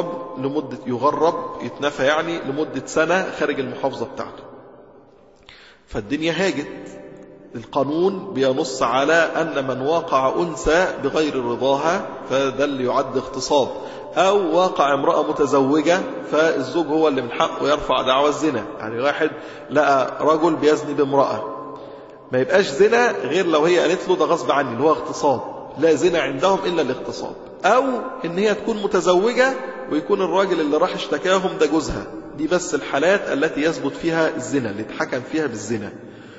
يغرب يتنفى يعني لمدة سنة خارج المحافظة بتاعته. فالدنيا هاجت، القانون بينص على أن من واقع أنثى بغير رضاها فده اللي يعد اغتصاب، أو واقع امرأة متزوجة فالزوج هو اللي من حقه يرفع دعوى الزنا. يعني واحد لقى رجل بيزني بامرأة، ما يبقاش زنا غير لو هي قالت له ده غصب عني، اللي هو اغتصاب. لا زنا عندهم إلا الاغتصاب. أو إن هي تكون متزوجة ويكون الراجل اللي راح اشتكاهم ده جوزها. دي بس الحالات التي يثبت فيها الزنا، اللي اتحكم فيها بالزنا.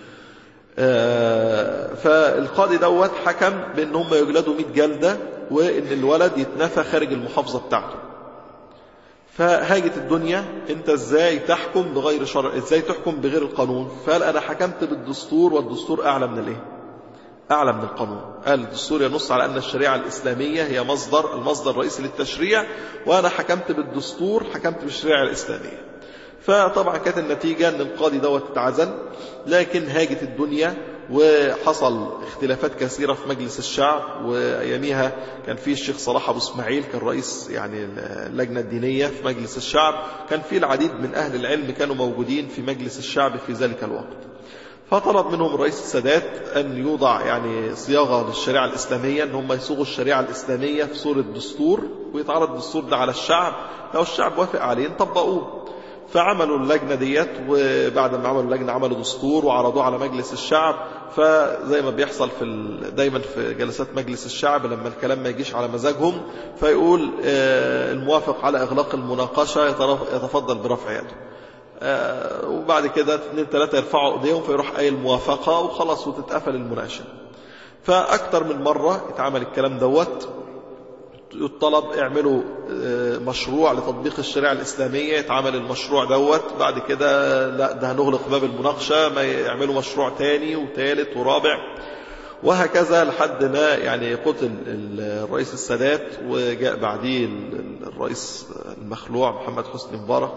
فالقاضي دوت حكم بأن هم يجلدوا 100 جلدة، وإن الولد يتنفى خارج المحافظة بتاعته. فهاجت الدنيا، انت ازاي تحكم بغير شرع، ازاي تحكم بغير القانون؟ فقال انا حكمت بالدستور، والدستور اعلى من الايه؟ اعلى من القانون. قال الدستور ينص على ان الشريعة الاسلامية هي المصدر الرئيسي للتشريع، وانا حكمت بالدستور، حكمت بالشريعة الاسلامية. فطبعا كانت النتيجة ان القاضي دوت اتعزل. لكن هاجت الدنيا وحصل اختلافات كثيرة في مجلس الشعب، وأياميها كان فيه الشيخ صلاح أبو اسماعيل كان رئيس يعني اللجنة الدينية في مجلس الشعب. كان فيه العديد من أهل العلم كانوا موجودين في مجلس الشعب في ذلك الوقت. فطلب منهم الرئيس السادات أن يوضع يعني صياغة للشريعة الإسلامية، أن هم يصوغوا الشريعة الإسلامية في صورة دستور، ويتعرض الدستور ده على الشعب، لو الشعب وافق عليه طبقوه. فعملوا اللجنة ديت، وبعد ما عملوا اللجنة عملوا دستور وعرضوه على مجلس الشعب. فزي ما بيحصل دايما في جلسات مجلس الشعب لما الكلام ما يجيش على مزاجهم، فيقول الموافق على إغلاق المناقشة يتفضل برفع يده. وبعد كده 2-3 يرفعوا ايديهم فيروح قايل الموافقة وخلاص وتتقفل المناقشة. فأكتر من مرة اتعمل الكلام دوت، يطلب اعملوا مشروع لتطبيق الشريعة الإسلامية، يتعمل المشروع دوت. بعد كده لا ده هنغلق باب المناقشة، ما يعملوا مشروع تاني وثالث ورابع، وهكذا لحد ما يعني قتل الرئيس السادات، وجاء بعديه الرئيس المخلوع محمد حسني مبارك.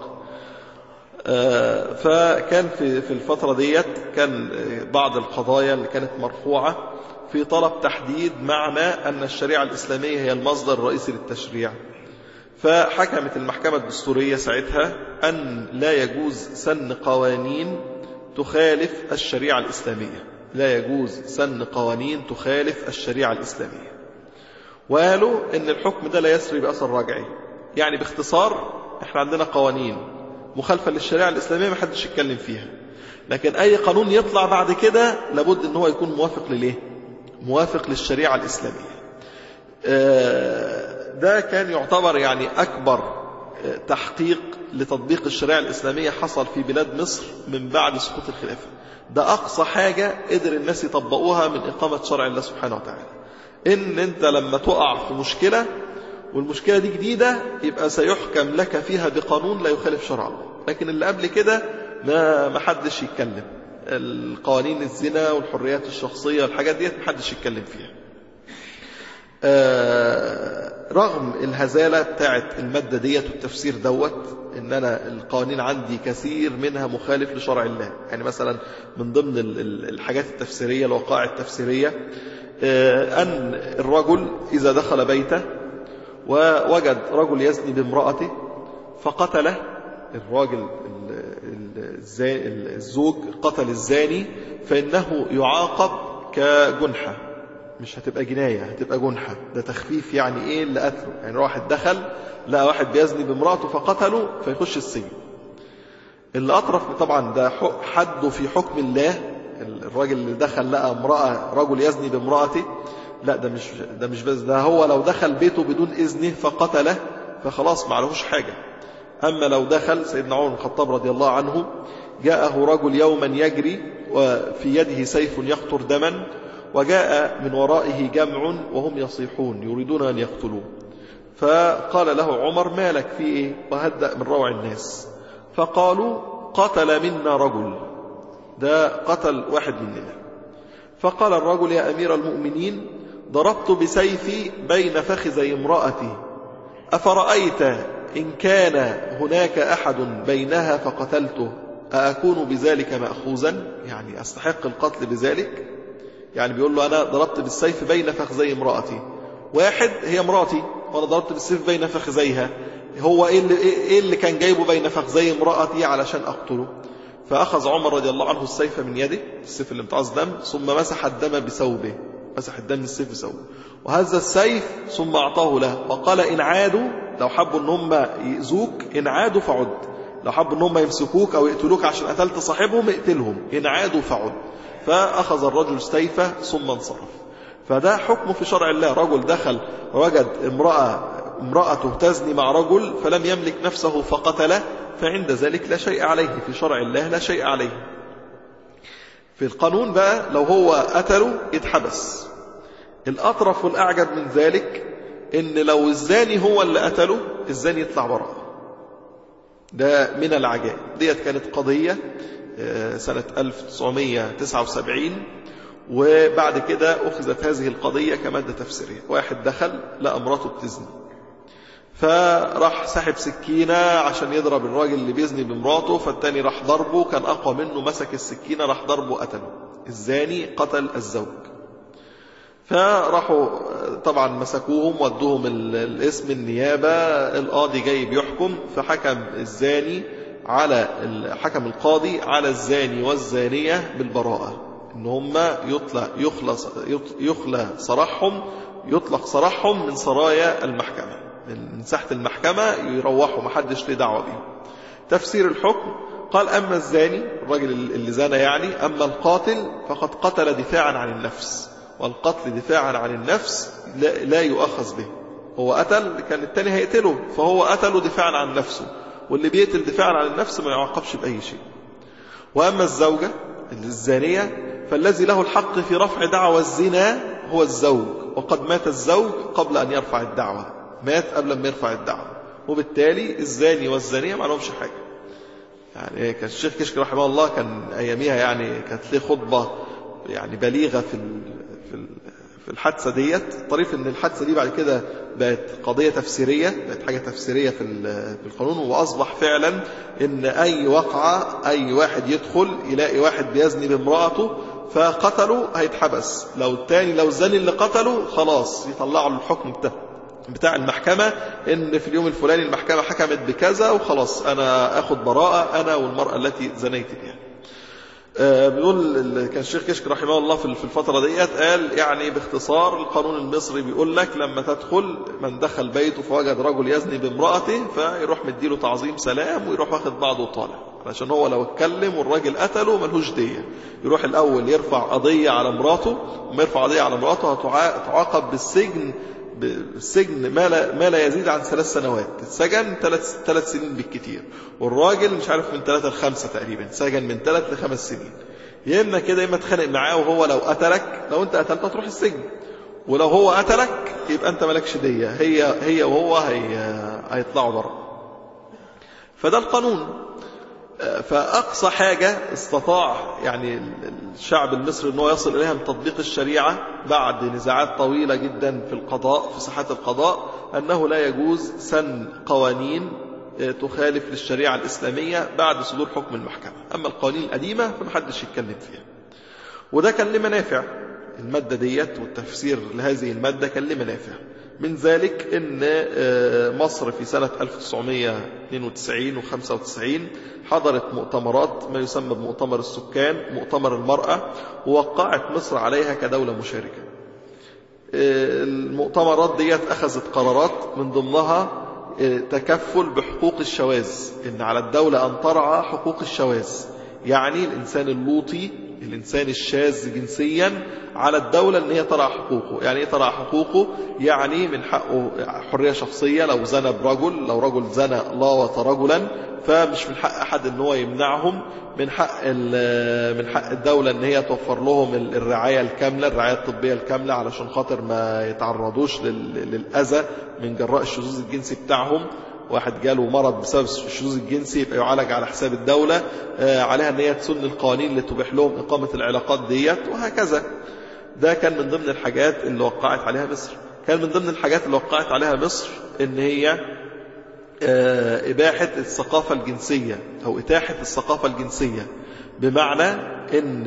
فكان في الفترة ديت كان بعض القضايا اللي كانت مرفوعة في طلب تحديد معنى أن الشريعة الإسلامية هي المصدر الرئيسي للتشريع. فحكمت المحكمة الدستورية ساعتها أن لا يجوز سن قوانين تخالف الشريعة الإسلامية، لا يجوز سن قوانين تخالف الشريعة الإسلامية. وقالوا أن الحكم ده لا يسري بأثر رجعي. يعني باختصار احنا عندنا قوانين مخالفة للشريعة الإسلامية ما حدش يتكلم فيها، لكن أي قانون يطلع بعد كده لابد أن هو يكون موافق لليه؟ موافق للشريعة الإسلامية. ده كان يعتبر يعني أكبر تحقيق لتطبيق الشريعة الإسلامية حصل في بلاد مصر من بعد سقوط الخلافة. ده أقصى حاجة قدر الناس يطبقوها من إقامة شرع الله سبحانه وتعالى، إن أنت لما تقع في مشكلة والمشكلة دي جديدة يبقى سيحكم لك فيها بقانون لا يخالف شرع الله. لكن اللي قبل كده ما حدش يتكلم. القوانين الزنا والحريات الشخصية والحاجات ديت ما حدش يتكلم فيها. رغم الهزالة بتاعت المادة ديت والتفسير دوت، إن أنا القوانين عندي كثير منها مخالف لشرع الله. يعني مثلا من ضمن الحاجات التفسيرية الوقائع التفسيرية أن الرجل إذا دخل بيته ووجد رجل يزني بامرأته فقتله، الراجل الزوج قتل الزاني، فإنه يعاقب كجنحة، مش هتبقى جناية، هتبقى جنحة. ده تخفيف يعني إيه اللي قتله؟ يعني واحد دخل لقى واحد بيزني بامرأته فقتله فيخش السجن. اللي أطرف طبعا ده حده في حكم الله. الراجل اللي دخل لقى رجل يزني بامرأته، لا ده مش بس ده، هو لو دخل بيته بدون إذنه فقتله فخلاص ما عليهوش حاجة. أما لو دخل سيدنا عمر بن الخطاب رضي الله عنه جاءه رجل يوما يجري وفي يده سيف يقطر دما، وجاء من ورائه جمع وهم يصيحون يريدون أن يقتلوه، فقال له عمر ما لك في إيه؟ وهدأ من روع الناس. فقالوا قتل منا رجل، ده قتل واحد مننا. فقال الرجل يا أمير المؤمنين ضربت بسيفي بين فخذي امرأتي، أفرأيت إن كان هناك أحد بينها فقتلته أكون بذلك مأخوذا؟ يعني أستحق القتل بذلك. يعني بيقول له أنا ضربت بالسيف بين فخذي امرأتي، واحد هي امرأتي وأنا ضربت بالسيف بين فخذيها، هو إيه اللي كان جايبه بين فخذي امرأتي علشان أقتله؟ فأخذ عمر رضي الله عنه السيف من يده، السيف اللي امتعص دم، ثم مسح الدم بثوبه، مسح الدم من السيف بثوبه، وهز السيف ثم أعطاه له وقال إن عادوا، لو حبوا ان هم يؤذوك إن عادوا فعد، لو حبوا ان هم يمسكوك أو يقتلوك عشان قتلت صاحبهم اقتلهم، إن عادوا فعد. فأخذ الرجل سيفه ثم انصرف. فده حكم في شرع الله. رجل دخل وجد امرأته تزني مع رجل فلم يملك نفسه فقتله، فعند ذلك لا شيء عليه، في شرع الله لا شيء عليه. في القانون بقى لو هو قتله يتحبس. الأطرف والأعجب من ذلك إن لو الزاني هو اللي قتله الزاني يطلع براءة. ده من العجائب. ديت كانت قضية سنة 1979، وبعد كده أخذت هذه القضية كمادة تفسيرية. واحد دخل لقى مراته بتزني، فراح سحب سكينة عشان يضرب الراجل اللي بيزني بمراته، فالتاني راح ضربه، كان أقوى منه، مسك السكينة راح ضربه قتله. الزاني قتل الزوج. فراحوا طبعا مسكوهم ودوهم الاسم النيابة، القاضي جاي بيحكم، فحكم الزاني حكم القاضي على الزاني والزانية بالبراءة، ان هم يطلق سراحهم من سرايا المحكمة، من ساحة المحكمة يروحوا، محدش له دعوة بهم. تفسير الحكم قال أما الزاني الرجل اللي زنى يعني، أما القاتل فقد قتل دفاعا عن النفس، والقتل دفاعا عن النفس لا يؤخذ به. هو قتل، كان التاني هيقتله، فهو قتله دفاعا عن نفسه، واللي بيقتل دفاعا عن النفس ما يعاقبش بأي شيء. وأما الزوجة الزانية فالذي له الحق في رفع دعوى الزنا هو الزوج، وقد مات الزوج قبل أن يرفع الدعوة، مات قبل ما يرفع الدعوة، وبالتالي الزاني والزانية ما لهمش حاجة. يعني كان الشيخ كشك رحمه الله كان أياميها يعني كانت له خطبة يعني بليغة في الحادثة ديت. طريف ان الحادثة دي بعد كده بقت قضية تفسيرية، بقت حاجة تفسيرية في القانون، وأصبح فعلا ان أي وقعة أي واحد يدخل يلاقي واحد بيزني بامرأته فقتله هيتحبس، لو التاني لو الزاني اللي قتله خلاص يطلعوا الحكم بتاع المحكمة ان في اليوم الفلاني المحكمة حكمت بكذا وخلاص أنا أخذ براءة أنا والمرأة التي زنيت بها. بيقول كان الشيخ كشك رحمه الله في الفترة ديت قال يعني باختصار القانون المصري بيقول لك لما تدخل من دخل بيته فوجد رجل يزني بامرأته فيروح مديله تعظيم سلام ويروح واخد بعضه وطالع، علشان هو لو اتكلم والراجل قتله ملهوش دية. يروح الأول يرفع قضية على مراته، وما يرفع قضية على مراته هتعاقب بالسجن ما لا يزيد عن 3 سنوات، السجن 3 سنين بالكتير، والراجل مش عارف من 3 ل5 تقريبا، سجن من 3 ل5 سنين. يا اما كده يا اما تخانق معاه، وهو لو قتلك، لو انت قتلته تروح السجن، ولو هو قتلك يبقى انت مالكش دية، هي وهو هيطلعوا بره. فده القانون. فأقصى حاجة استطاع يعني الشعب المصري أنه يصل إليها من تطبيق الشريعة بعد نزاعات طويلة جدا في القضاء، في ساحات القضاء، أنه لا يجوز سن قوانين تخالف للشريعة الإسلامية بعد صدور حكم المحكمة. أما القوانين القديمة فمحدش يتكلم فيها. وده كان لمنافع، المادة ديت والتفسير لهذه المادة كان لمنافع. من ذلك أن مصر في سنة 1992 و95 حضرت مؤتمرات ما يسمى بمؤتمر السكان، مؤتمر المرأة، ووقعت مصر عليها كدولة مشاركة. المؤتمرات ديت أخذت قرارات من ضمنها تكفل بحقوق الشواذ، إن على الدولة أن ترعى حقوق الشواذ، يعني الإنسان اللوطي الإنسان الشاذ جنسيا على الدولة أن هي ترعى حقوقه. يعني إيه ترعى حقوقه؟ يعني من حقه حرية شخصية، لو زنى برجل، لو رجل زنى لاوط رجلا فمش من حق أحد أن هو يمنعهم، من حق الدولة أن هي توفر لهم الرعاية الكاملة، الرعاية الطبية الكاملة، علشان خاطر ما يتعرضوش للأذى من جراء الشذوذ الجنسي بتاعهم. واحد جاله مرض بسبب الشذوذ الجنسي يبقى يعالج على حساب الدولة، عليها ان هي تسن القوانين اللي تبيح لهم إقامة العلاقات ديت، وهكذا. ده كان من ضمن الحاجات اللي وقعت عليها مصر. كان من ضمن الحاجات اللي وقعت عليها مصر ان هي إباحة الثقافة الجنسية أو إتاحة الثقافة الجنسية، بمعنى ان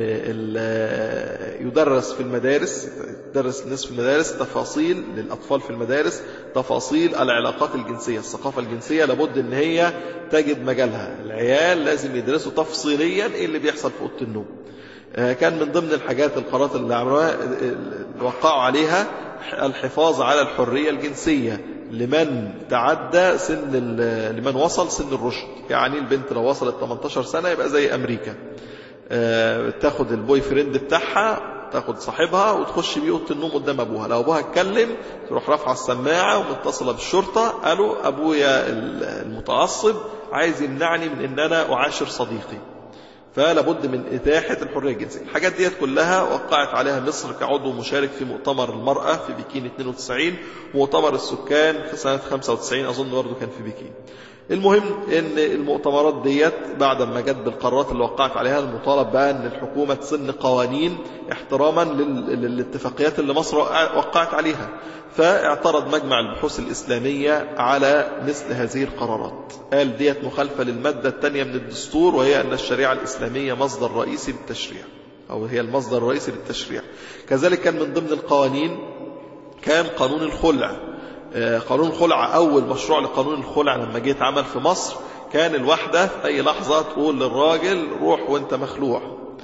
يدرس في المدارس، يدرس الناس في المدارس تفاصيل للأطفال في المدارس، تفاصيل العلاقات الجنسية، الثقافة الجنسية لابد ان هي تجد مجالها. العيال لازم يدرسوا تفصيليا ايه اللي بيحصل في أوضة النوم. كان من ضمن الحاجات القرارات اللي عملوها وقعوا عليها الحفاظ على الحرية الجنسية لمن تعدى لمن وصل سن الرشد. يعني البنت لو وصلت 18 سنة يبقى زي أمريكا، تاخد البوي فريند بتاعها، تاخد صاحبها وتخش بيه اوضه النوم قدام ابوها. لو ابوها اتكلم تروح رافعه السماعه ومتصله بالشرطه، قالوا ابويا المتعصب عايز يمنعني من ان انا اعاشر صديقي. فلا بد من اتاحه الحريه الجنسيه. الحاجات ديت كلها وقعت عليها مصر كعضو مشارك في مؤتمر المراه في بكين 92، ومؤتمر السكان في سنه 95 اظن برضه كان في بكين. المهم ان المؤتمرات ديت بعد ما جت بالقرارات اللي وقعت عليها، المطالب بقى ان الحكومه تسن قوانين احتراما للاتفاقيات اللي مصر وقعت عليها. فاعترض مجمع البحوث الإسلامية على مثل هذه القرارات، قال ديت مخالفة للمادة الثانية من الدستور، وهي أن الشريعة الإسلامية مصدر رئيسي للتشريع، أو هي المصدر الرئيسي للتشريع. كذلك كان من ضمن القوانين كان قانون الخلع. قانون الخلع أول مشروع لقانون الخلع لما جه اتعمل في مصر، كان الواحدة في أي لحظة تقول للراجل روح وانت مخلوع،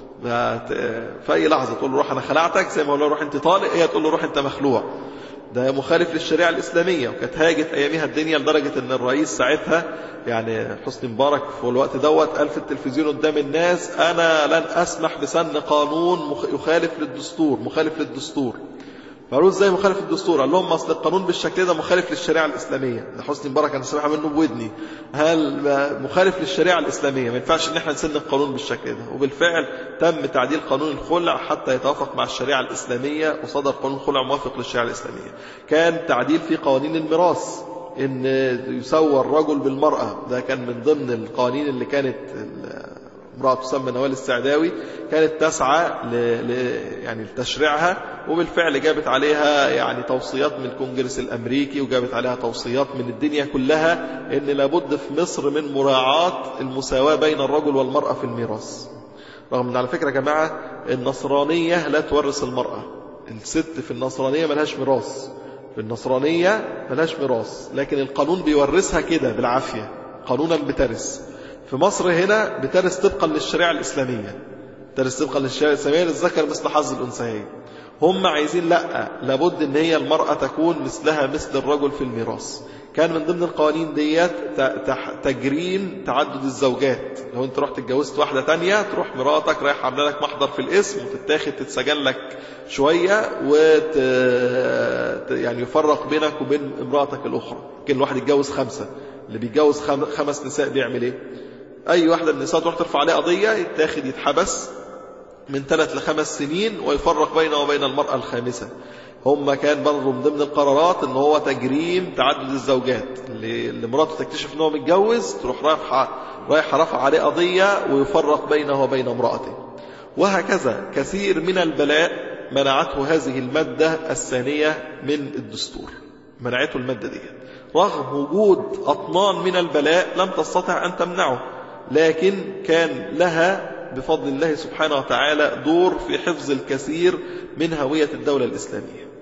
في أي لحظة تقول له روح أنا خلعتك، زي ما قال له روح انت طالق، هي تقول له روح انت مخلوع. ده مخالف للشريعة الإسلامية، وكانت هاجت أيامها الدنيا لدرجة أن الرئيس ساعتها يعني حسني مبارك في الوقت دوت قال في التلفزيون قدام الناس أنا لن أسمح بسن قانون يخالف للدستور، مخالف للدستور. فقالوا ازاي مخالف للدستور؟ قال لهم اصل القانون بالشكل ده مخالف للشريعه الاسلاميه. ده حسني مبارك انا سامعها منه بودني، هل مخالف للشريعه الاسلاميه، ما ينفعش ان احنا نسن القانون بالشكل ده. وبالفعل تم تعديل قانون الخلع حتى يتوافق مع الشريعه الاسلاميه، وصدر قانون الخلع موافق للشريعه الاسلاميه. كان تعديل في قوانين الميراث، ان يسوى الرجل بالمراه، ده كان من ضمن القوانين اللي كانت امرأة تسمى نوال السعداوي كانت تسعى يعني لتشريعها، وبالفعل جابت عليها يعني توصيات من الكونجرس الأمريكي، وجابت عليها توصيات من الدنيا كلها ان لابد في مصر من مراعاة المساواة بين الرجل والمرأة في الميراث. رغم ان على فكرة يا جماعة النصرانية لا تورث المرأة، الست في النصرانية ملهاش ميراث، في النصرانية ملهاش ميراث، لكن القانون بيورثها كده بالعافية، قانونا بترث. في مصر هنا بترث طبقا للشريعة الإسلامية، بترث طبقا للشريعة الإسلامية للذكر مثل حظ الأنثيين. هم عايزين لا، لابد ان هي المرأة تكون مثلها مثل الرجل في الميراث. كان من ضمن القوانين ديت تجريم تعدد الزوجات. لو انت رحت اتجوزت واحدة تانية، تروح مراتك رايح عامله لك محضر في الاسم، وتتاخد تتسجن لك شوية، يعني يفرق بينك وبين امرأتك الأخرى. كان الواحد يتجوز 5، اللي بيتجوز 5 نساء بيعمل ايه؟ أي واحدة من النساء تروح ترفع عليه قضية، يتاخد يتحبس من 3 ل 5 سنين، ويفرق بينه وبين المرأة الخامسة. هم كان برضو من ضمن القرارات ان هو تجريم تعدد الزوجات، اللي مراته تكتشف ان هو متجوز تروح رايح رفع عليه قضية ويفرق بينه وبين امرأته. وهكذا كثير من البلاء منعته هذه المادة الثانية من الدستور، منعته المادة دي. رغم وجود أطنان من البلاء لم تستطع أن تمنعه، لكن كان لها بفضل الله سبحانه وتعالى دور في حفظ الكثير من هوية الدولة الإسلامية.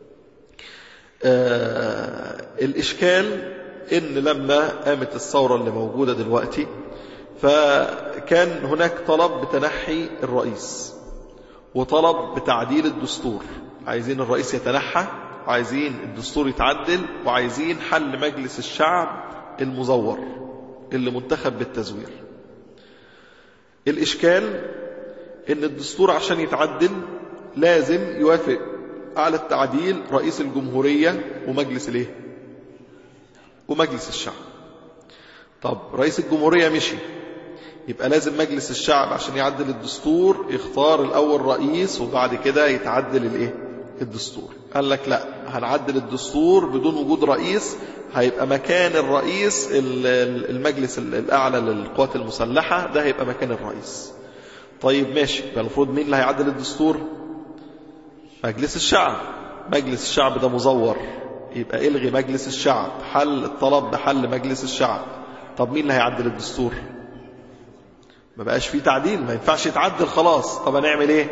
الإشكال إن لما قامت الثورة اللي موجودة دلوقتي، فكان هناك طلب بتنحي الرئيس، وطلب بتعديل الدستور. عايزين الرئيس يتنحى، وعايزين الدستور يتعدل، وعايزين حل مجلس الشعب المزور اللي منتخب بالتزوير. الإشكال إن الدستور عشان يتعدل لازم يوافق على التعديل رئيس الجمهورية ومجلس الايه؟ ومجلس الشعب. طب رئيس الجمهورية مشي، يبقى لازم مجلس الشعب عشان يعدل الدستور يختار الأول رئيس، وبعد كده يتعدل الايه؟ الدستور. قال لك لا، هنعدل الدستور بدون وجود رئيس، هيبقى مكان الرئيس المجلس الأعلى للقوات المسلحة، ده هيبقى مكان الرئيس. طيب ماشي، يبقى المفروض مين اللي هيعدل الدستور؟ مجلس الشعب. مجلس الشعب ده مزور، يبقى الغي مجلس الشعب، حل الطلب بحل مجلس الشعب. طب مين اللي هيعدل الدستور؟ ما بقاش فيه تعديل، ما ينفعش يتعدل خلاص. طب هنعمل ايه؟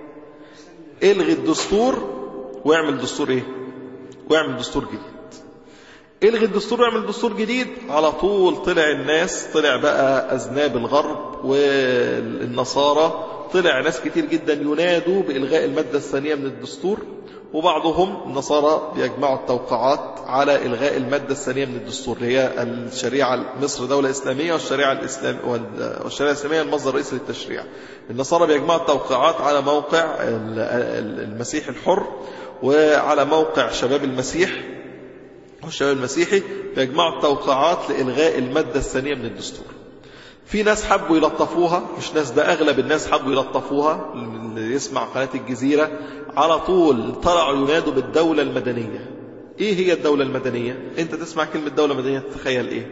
الغي الدستور واعمل دستور ايه؟ واعمل دستور جديد. الغي الدستور واعمل دستور جديد. على طول طلع الناس، طلع بقى أذناب الغرب والنصارى، طلع ناس كتير جدا ينادوا بإلغاء المادة الثانية من الدستور، وبعضهم النصارى بيجمعوا التوقعات على إلغاء المادة الثانية من الدستور، هي الشريعة. مصر دولة إسلامية والشريعة الإسلامية المصدر الرئيسي للتشريع. النصارى بيجمعوا التوقعات على موقع المسيح الحر وعلى موقع شباب المسيح والشباب المسيحي، بيجمعوا التوقعات لإلغاء المادة الثانية من الدستور. في ناس حبوا يلطفوها، مش ناس، ده أغلب الناس حبوا يلطفوها. اللي يسمع قناة الجزيرة على طول طلعوا ينادوا بالدولة المدنية. إيه هي الدولة المدنية؟ أنت تسمع كلمة دولة مدنية تتخيل إيه؟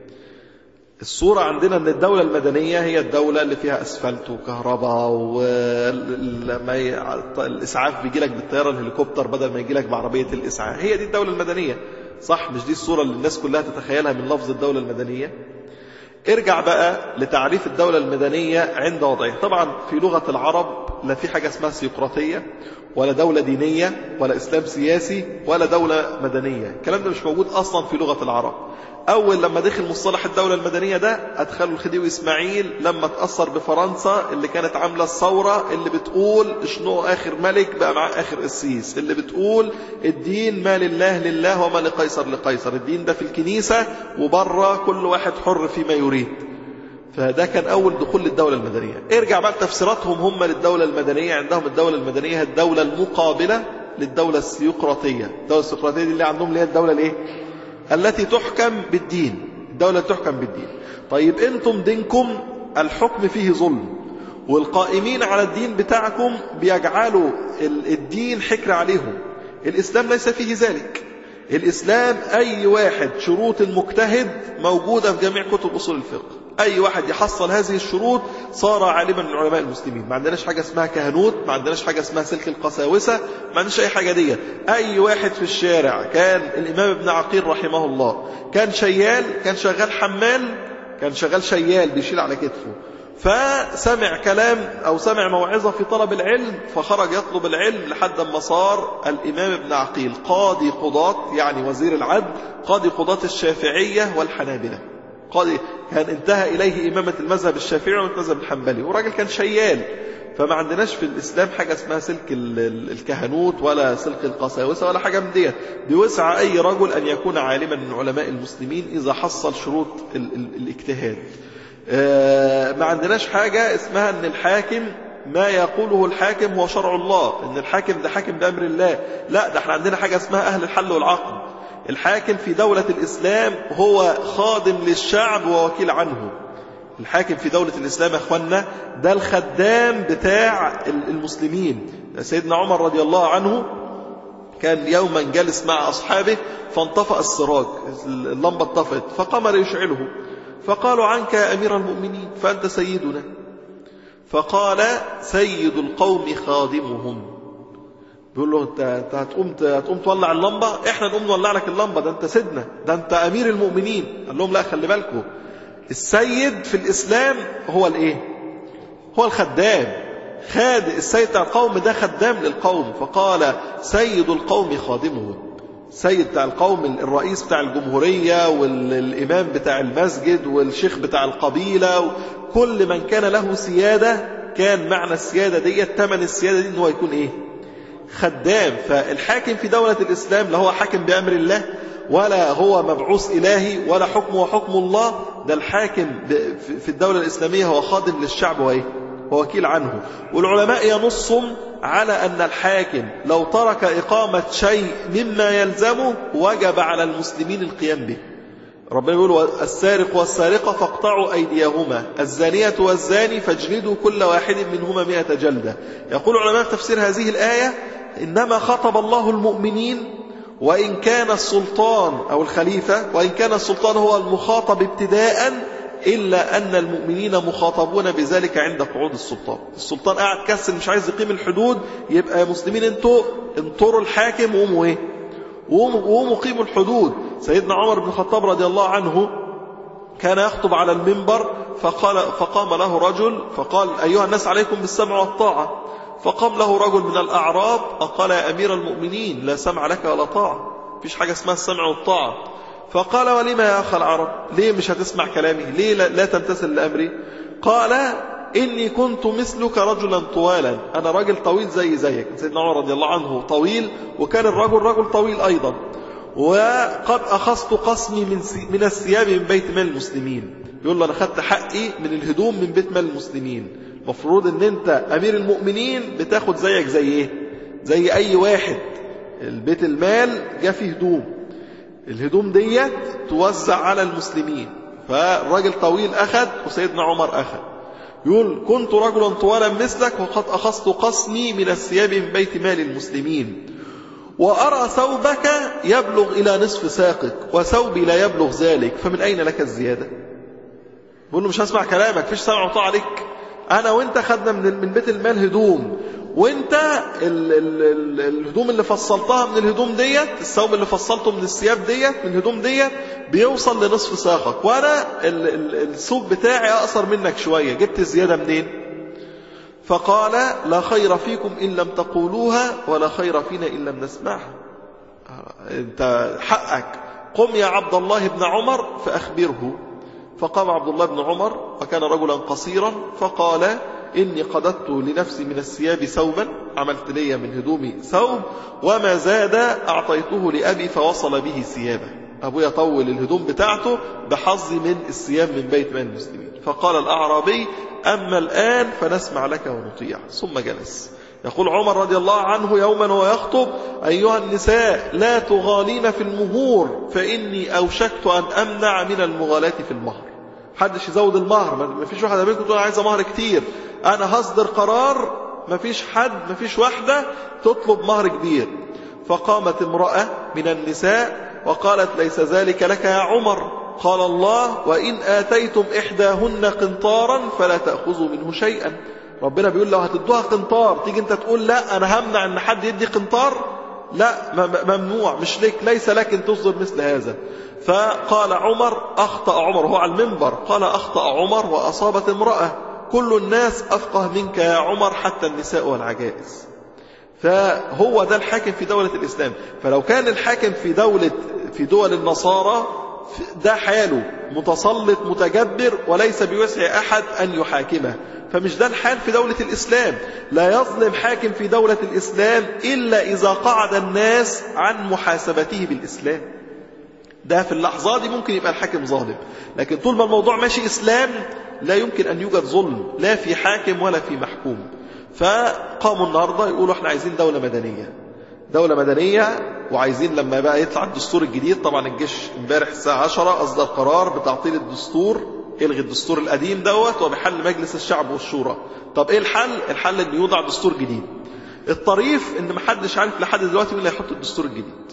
الصورة عندنا أن الدولة المدنية هي الدولة اللي فيها أسفلت وكهرباء، ولما الإسعاف بيجي لك بالطيارة الهليكوبتر بدل ما يجي لك بعربية الإسعاف. هي دي الدولة المدنية، صح؟ مش دي الصورة اللي الناس كلها تتخيلها من لفظ الدولة المدنية؟ ارجع بقى لتعريف الدولة المدنية عند وضعها. طبعا في لغة العرب لا في حاجة اسمها سيقراطية ولا دولة دينية ولا إسلام سياسي ولا دولة مدنية. الكلام ده مش موجود أصلا في لغة العرب. أول لما دخل مصطلح الدولة المدنية ده أدخله الخديوي إسماعيل لما تأثر بفرنسا، اللي كانت عاملة الثورة اللي بتقول شنو آخر ملك بقى مع آخر قسيس، اللي بتقول الدين ما لله لله وما لقيصر لقيصر، الدين ده في الكنيسة وبره كل واحد حر فيما يريد. فده كان أول دخول للدولة المدنية. ارجع بقى تفسيراتهم هم للدولة المدنية. عندهم الدولة المدنية هي الدولة المقابلة للدولة السيقراطية. الدولة السيقراطية دي اللي عندهم اللي هي الدولة الايه؟ التي تحكم بالدين. الدولة تحكم بالدين. طيب انتم دينكم الحكم فيه ظلم، والقائمين على الدين بتاعكم بيجعلوا الدين حكر عليهم. الإسلام ليس فيه ذلك. الإسلام أي واحد، شروط المجتهد موجودة في جميع كتب أصول الفقه. أي واحد يحصل هذه الشروط صار عالما من علماء المسلمين. ما عندناش حاجة اسمها كهنوت، ما عندناش حاجة اسمها سلك القساوسة، ما عندناش أي حاجة دي. أي واحد في الشارع، كان الإمام ابن عقيل رحمه الله كان شيال، كان شغال حمال، كان شغال شيال بيشيل على كتفه، فسمع كلام أو سمع موعظة في طلب العلم، فخرج يطلب العلم لحد ما صار الإمام ابن عقيل قاضي قضاة، يعني وزير العدل، قاضي قضاة الشافعية والحنابلة. قاضي كان انتهى إليه إمامة المذهب الشافعي والمذهب الحنبلي، وراجل كان شيال. فما عندناش في الإسلام حاجة اسمها سلك الكهنوت ولا سلك القساوسة ولا حاجة من دي وسع أي رجل أن يكون عالما من علماء المسلمين إذا حصل شروط الاجتهاد. ما عندناش حاجة اسمها أن الحاكم ما يقوله الحاكم هو شرع الله، أن الحاكم ده حاكم بأمر الله. لا، ده احنا عندنا حاجة اسمها أهل الحل والعقد. الحاكم في دولة الإسلام هو خادم للشعب ووكيل عنه. الحاكم في دولة الإسلام يا أخوانا ده الخدام بتاع المسلمين. سيدنا عمر رضي الله عنه كان يوما جالس مع أصحابه فانطفأ السراج، اللمبة انطفت، فقام ليشعله، فقالوا عنك يا أمير المؤمنين فأنت سيدنا. فقال سيد القوم خادمهم. بيقول له انت هتقوم تولع اللمبة؟ احنا نقوم نولع لك اللمبة، ده انت سيدنا، ده انت أمير المؤمنين. قال لهم لا، خلي بالكم، السيد في الإسلام هو الايه؟ هو الخدام. السيد بتاع القوم ده خدام للقوم. فقال سيد القوم خادمهم. سيد بتاع القوم الرئيس بتاع الجمهورية والإمام بتاع المسجد والشيخ بتاع القبيلة، كل من كان له سيادة كان معنى السيادة دي، ثمن السيادة دي انه يكون ايه؟ خدام. فالحاكم في دولة الإسلام لا هو حاكم بأمر الله ولا هو مبعوث إلهي ولا حكمه وحكم الله. ده الحاكم في الدولة الإسلامية هو خادم للشعب ووكيل عنه. والعلماء ينصهم على أن الحاكم لو ترك إقامة شيء مما يلزمه وجب على المسلمين القيام به. ربنا يقول السارق والسارقة فاقطعوا أيديهما، الزانية والزاني فاجلدوا كل واحد منهما 100 جلدة. يقول علماء تفسير هذه الآية إنما خطب الله المؤمنين، وإن كان السلطان أو الخليفة، وإن كان السلطان هو المخاطب ابتداء، إلا أن المؤمنين مخاطبون بذلك عند قعود السلطان. السلطان قاعد كسل مش عايز يقيم الحدود، يبقى يا مسلمين انتوا انطروا الحاكم وقوموا ايه؟ وقوموا قيموا الحدود. سيدنا عمر بن الخطاب رضي الله عنه كان يخطب على المنبر فقام له رجل فقال أيها الناس عليكم بالسمع والطاعة. فقام له رجل من الأعراب فقال يا أمير المؤمنين لا سمع لك ولا طاعة، مفيش حاجة اسمها السمع والطاعة. فقال ولما يا أخ العرب، ليه مش هتسمع كلامي؟ ليه لا تمتثل لأمري؟ قال إني كنت مثلك رجلا طوالا، أنا راجل طويل زيك. سيدنا عمر رضي الله عنه طويل، وكان الرجل رجل طويل أيضا. وقد أخذت قسمي من الثياب من بيت مال المسلمين، يقول له أنا خدت حقي من الهدوم من بيت مال المسلمين. مفروض ان انت امير المؤمنين بتاخد زيك زي ايه؟ زي اي واحد. البيت المال جاء فيه هدوم، الهدوم ديت توزع على المسلمين، فالراجل طويل اخذ وسيدنا عمر اخذ. يقول كنت رجلا طوالا مثلك وقد اخذت قسمي من الثياب من بيت مال المسلمين، وارى ثوبك يبلغ الى نصف ساقك وثوبي لا يبلغ ذلك، فمن اين لك الزياده؟ بقول له مش هسمع كلامك، فيش سمع وطاعه عليك. أنا وإنت خدنا من بيت المال هدوم، وإنت الهدوم اللي فصلتها من الهدوم ديت، الثوب اللي فصلته من الثياب ديت من الهدوم ديت بيوصل لنصف ساقك، وأنا الثوب بتاعي أقصر منك شوية، جبت الزيادة منين؟ فقال لا خير فيكم إن لم تقولوها ولا خير فينا إن لم نسمعها. أنت حقك، قم يا عبد الله بن عمر فأخبره. فقام عبد الله بن عمر وكان رجلا قصيرا فقال إني قددت لنفسي من الثياب ثوبا، عملت لي من هدومي ثوب، وما زاد أعطيته لأبي فوصل به ثيابه، أبويا طول الهدوم بتاعته بحظ من الثياب من بيت مال المسلمين. فقال الأعرابي أما الآن فنسمع لك ونطيع، ثم جلس. يقول عمر رضي الله عنه يوما وهو يخطب أيها النساء لا تغالين في المهور فإني أوشكت أن أمنع من المغالاة في المهر. حدش يزود المهر، ما فيش واحدة منكم تقول عايزة مهر كتير، أنا هصدر قرار ما فيش واحدة تطلب مهر كبير. فقامت امرأة من النساء وقالت ليس ذلك لك يا عمر، قال الله وإن آتيتم إحداهن قنطارا فلا تأخذوا منه شيئا. ربنا بيقول لو هتدوها قنطار تيجي انت تقول لا انا همنع ان حد يدي قنطار؟ لا، ممنوع، مش لك، ليس لك ان تصدر مثل هذا. فقال عمر أخطأ عمر، هو على المنبر، قال أخطأ عمر وأصابت امرأة، كل الناس أفقه منك يا عمر حتى النساء والعجائز. فهو ده الحاكم في دولة الإسلام. فلو كان الحاكم في دول النصارى ده حاله متسلط متجبر وليس بوسع أحد أن يحاكمه، فمش ده الحال في دولة الإسلام. لا يظلم حاكم في دولة الإسلام إلا إذا قعد الناس عن محاسبته بالإسلام. ده في اللحظة دي ممكن يبقى الحاكم ظالم، لكن طول ما الموضوع ماشي إسلام لا يمكن أن يوجد ظلم لا في حاكم ولا في محكوم. فقاموا النهاردة يقولوا احنا عايزين دولة مدنية، وعايزين لما بقى يطلع الدستور الجديد، طبعا الجيش امبارح الساعة 10 أصدر قرار بتعطيل الدستور، يلغي الدستور القديم دوت وبحل مجلس الشعب والشورى. طب ايه الحل؟ الحل ان يوضع دستور جديد. الطريف ان محدش عارف لحد دلوقتي مين اللي هيحط الدستور الجديد.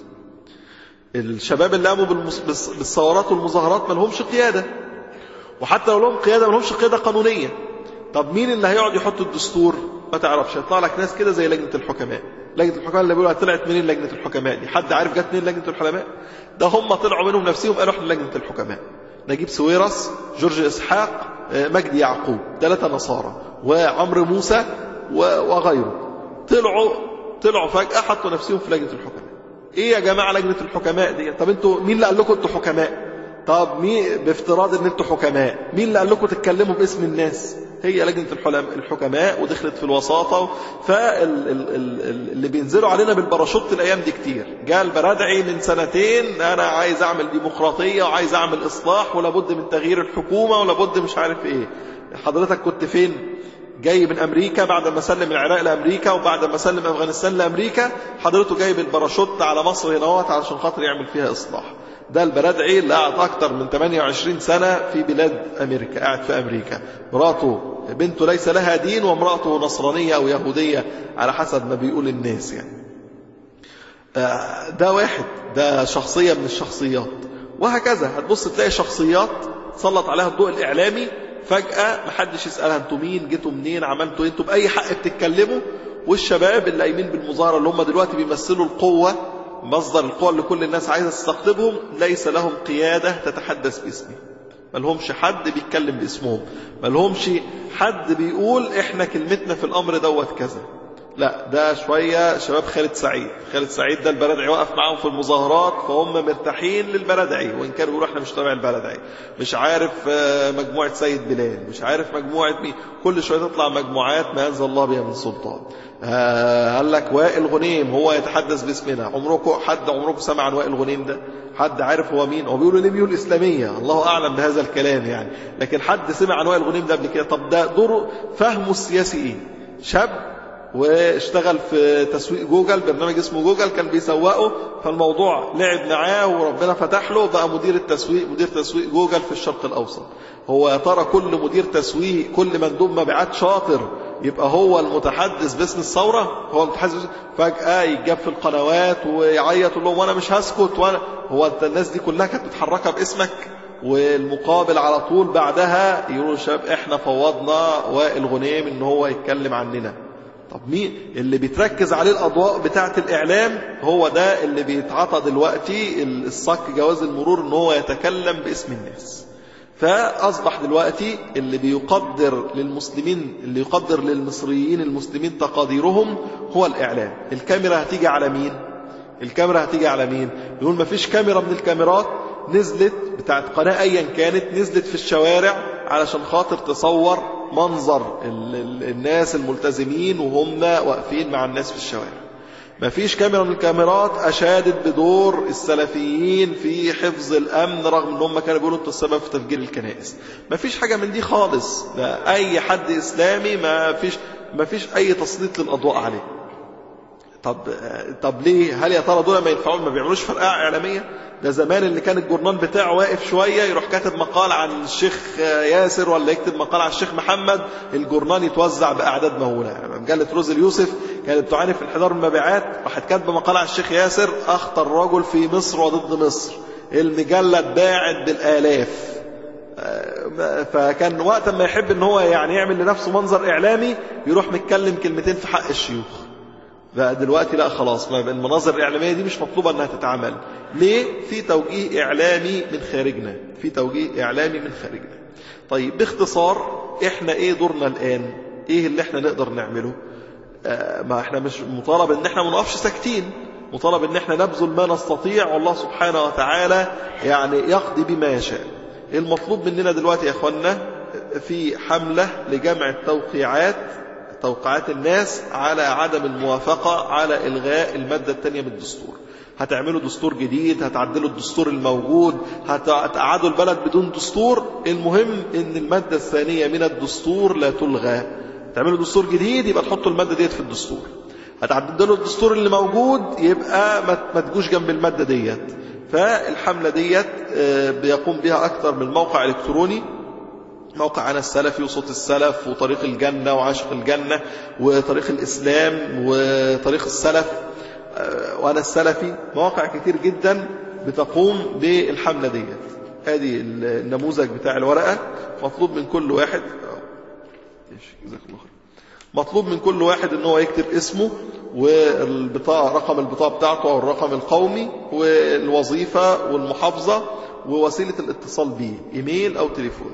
الشباب اللي قاموا بالثورات والمظاهرات ما لهمش قيادة، وحتى لو لهم قيادة ما لهمش قيادة قانونية. طب مين اللي هيقعد يحط الدستور؟ ما تعرفش. يطلع لك ناس كده زي لجنة الحكماء. لجنة الحكماء اللي بيقولوا طلعت منين لجنة الحكماء دي؟ حد عارف جت منين لجنة الحكماء؟ ده هم طلعوا منهم نفسهم قالوا احنا لجنة الحكماء. نجيب سويرس، جورج إسحاق، مجدي يعقوب، 3 نصارى، وعمرو موسى وغيره، طلعوا فجأة حطوا نفسهم في لجنة الحكماء. ايه يا جماعة لجنة الحكماء دي؟ طب انتوا مين اللي قال لكم انتوا حكماء؟ طب مين بافتراض ان انتوا حكماء مين اللي قال لكم تتكلموا باسم الناس؟ هي لجنة الحكماء، ودخلت في الوساطة. فاللي بينزلوا علينا بالباراشوت الأيام دي كتير. جاء البرادعي من 2 أنا عايز أعمل ديمقراطية وعايز أعمل إصلاح ولابد من تغيير الحكومة ولابد مش عارف إيه. حضرتك كنت فين؟ جاي من أمريكا بعد ما سلم العراق لأمريكا وبعد ما سلم أفغانستان لأمريكا، حضرته جاي بالباراشوت على مصر هنا علشان خاطر يعمل فيها إصلاح. ده البرادعي اللي قاعد أكتر من 28 سنة في بلاد أمريكا، قاعد في أمريكا. بنته ليس لها دين وامرأته نصرانية أو يهودية على حسب ما بيقول الناس يعني. ده واحد، ده شخصية من الشخصيات. وهكذا هتبص تلاقي شخصيات سلط عليها الضوء الإعلامي، فجأة محدش يسألها انتوا مين، جيتوا منين، عملتوا انتوا بأي حق بتتكلموا. والشباب اللي قايمين بالمظاهرة اللي هم دلوقتي بيمثلوا القوة، مصدر القوة اللي كل الناس عايزة تستقطبهم، ليس لهم قيادة تتحدث باسمه. ما لهمش حد بيتكلم باسمهم، ما لهمش حد بيقول احنا كلمتنا في الامر دوت كذا. لا، ده شوية شباب خالد سعيد ده البلدعي وقف معاهم في المظاهرات فهم مرتاحين للبلدعي، وإن كانوا يقولوا احنا مش تابع البلدعي. مش عارف مجموعة سيد بلال، مش عارف مجموعة مين، كل شوية تطلع مجموعات ما أنزل الله بها من سلطان. قال لك وائل غنيم هو يتحدث باسمنا. عمركم سمع عن وائل غنيم ده؟ حد عارف هو مين؟ هو بيقولوا ليه بيقول إسلامية، الله أعلم بهذا الكلام يعني، لكن حد سمع عن وائل غنيم ده قبل كده؟ طب ده دوره فهمه السياسي ايه؟ شاب واشتغل في تسويق جوجل، برنامج اسمه جوجل كان بيسوقه، فالموضوع لعب معاه وربنا فتح له، بقى مدير تسويق جوجل في الشرق الأوسط. هو يا ترى كل مدير تسويق، كل مندوب مبيعات شاطر يبقى هو المتحدث باسم الثورة؟ هو المتحدث فجأة يتجاب في القنوات ويعيط لهم وانا مش هسكت، هو الناس دي كلها كانت متحركة باسمك؟ والمقابل على طول بعدها يقولوا شباب احنا فوضنا وائل غنيم ان هو يتكلم عننا. طب مين اللي بيتركز عليه الأضواء بتاعة الإعلام؟ هو ده اللي بيتعطى دلوقتي الصك جواز المرور ان هو يتكلم باسم الناس. فأصبح دلوقتي اللي بيقدر للمسلمين، اللي يقدر للمصريين المسلمين تقاديرهم هو الإعلام. الكاميرا هتيجي على مين؟ يقول ما فيش كاميرا من الكاميرات نزلت بتاعت قناة أيا كانت، نزلت في الشوارع علشان خاطر تصور منظر الناس الملتزمين وهم واقفين مع الناس في الشوارع. ما فيش كاميرا من الكاميرات أشادت بدور السلفيين في حفظ الأمن رغم أنهم كانوا بيقولوا أنتوا السبب في تفجير الكنائس. ما فيش حاجة من دي خالص. ده أي حد إسلامي ما فيش أي تسليط للأضواء عليه. طب ليه؟ هل يا ترى دول ما ينفعون، ما بيعملوش فرقعة إعلامية؟ ده زمان اللي كان الجورنال بتاعه واقف شوية يروح كاتب مقال عن الشيخ ياسر ولا يكتب مقال عن الشيخ محمد، الجورنال يتوزع بأعداد مهولة. يعني مجلة روز اليوسف كانت تعاني في انحدار المبيعات، راحت كاتبه مقال عن الشيخ ياسر أخطر رجل في مصر وضد مصر، المجلة اتباعت بالآلاف. فكان وقت ما يحب ان هو يعني يعمل لنفسه منظر إعلامي يروح متكلم كلمتين في حق الشيوخ. دلوقتي لا خلاص، المناظر الإعلامية دي مش مطلوبة أنها تتعمل. ليه؟ في توجيه إعلامي من خارجنا. طيب باختصار احنا ايه دورنا الآن؟ ايه اللي احنا نقدر نعمله؟ ما احنا مش مطالب ان احنا ما نقفش ساكتين، مطالب ان احنا نبذل ما نستطيع، والله سبحانه وتعالى يعني يقضي بما يشاء. المطلوب مننا دلوقتي يا اخوانا في حملة لجمع توقيعات الناس على عدم الموافقة على إلغاء المادة الثانية من الدستور. هتعملوا دستور جديد، هتعدلوا الدستور الموجود، هتقعدوا البلد بدون دستور، المهم ان المادة الثانية من الدستور لا تلغى. تعملوا دستور جديد يبقى تحطوا المادة ديت في الدستور، هتعدلوا الدستور اللي موجود يبقى ما تجوش جنب المادة ديت. فالحملة ديت بيقوم بها أكثر من موقع إلكتروني، موقع أنا السلفي وصوت السلف وطريق الجنة وعاشق الجنة وطريق الإسلام وطريق السلف وأنا السلفي، مواقع كتير جدا بتقوم بالحملة ديت. هذه النموذج بتاع الورقة. مطلوب من كل واحد ان هو يكتب اسمه والبطاقة، رقم البطاقة بتاعته او الرقم القومي والوظيفة والمحافظة ووسيلة الاتصال به، ايميل او تليفون.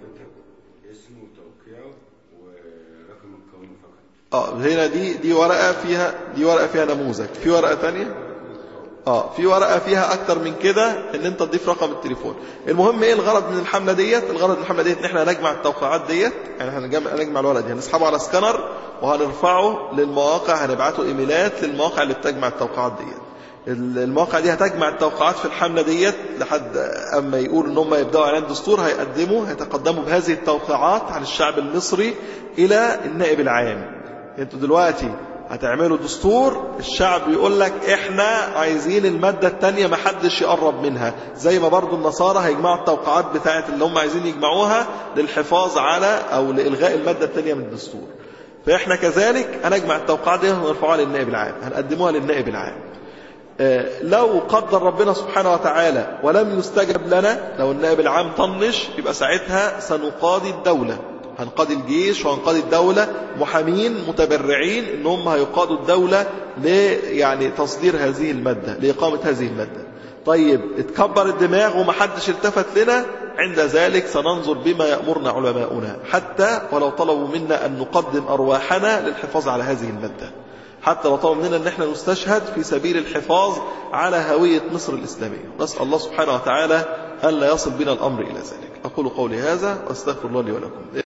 هنا دي ورقة فيها نموذج. في ورقة تانية في ورقة فيها أكتر من كده ان انت تضيف رقم التليفون. المهم ايه الغرض من الحملة ديت؟ الغرض من الحملة ديت ان احنا نجمع التوقيعات ديت، يعني هنجمع الورقة دي، هنسحبه على سكانر وهنرفعه للمواقع، هنبعته ايميلات للمواقع اللي بتجمع التوقيعات ديت. المواقع دي هتجمع التوقيعات في الحملة ديت لحد اما يقول ان هم يبدأوا اعلان دستور، هيتقدموا بهذه التوقيعات عن الشعب المصري الى النائب العام. انتوا دلوقتي هتعملوا دستور، الشعب يقول لك احنا عايزين المادة الثانية ما حدش يقرب منها، زي ما برضو النصارى هيجمعوا التوقيعات بتاعت اللي هم عايزين يجمعوها للحفاظ على او لإلغاء المادة الثانية من الدستور. فاحنا كذلك هنجمع التوقيعات دي ونرفعها للنائب العام، هنقدموها للنائب العام. لو قدر ربنا سبحانه وتعالى ولم يستجب لنا، لو النائب العام طنش، يبقى ساعتها سنقاضي الدولة، هنقاضي الجيش وهنقاضي الدولة، محامين متبرعين ان هم هيقاضوا الدولة يعني تصدير هذه المادة، لإقامة هذه المادة. طيب اتكبر الدماغ ومحدش التفت لنا، عند ذلك سننظر بما يأمرنا علماؤنا، حتى ولو طلبوا منا أن نقدم أرواحنا للحفاظ على هذه المادة، حتى لو طلبوا منا أن احنا نستشهد في سبيل الحفاظ على هوية مصر الإسلامية. نسأل الله سبحانه وتعالى أن لا يصل بنا الأمر إلى ذلك. أقول قولي هذا وأستغفر الله لي ولكم.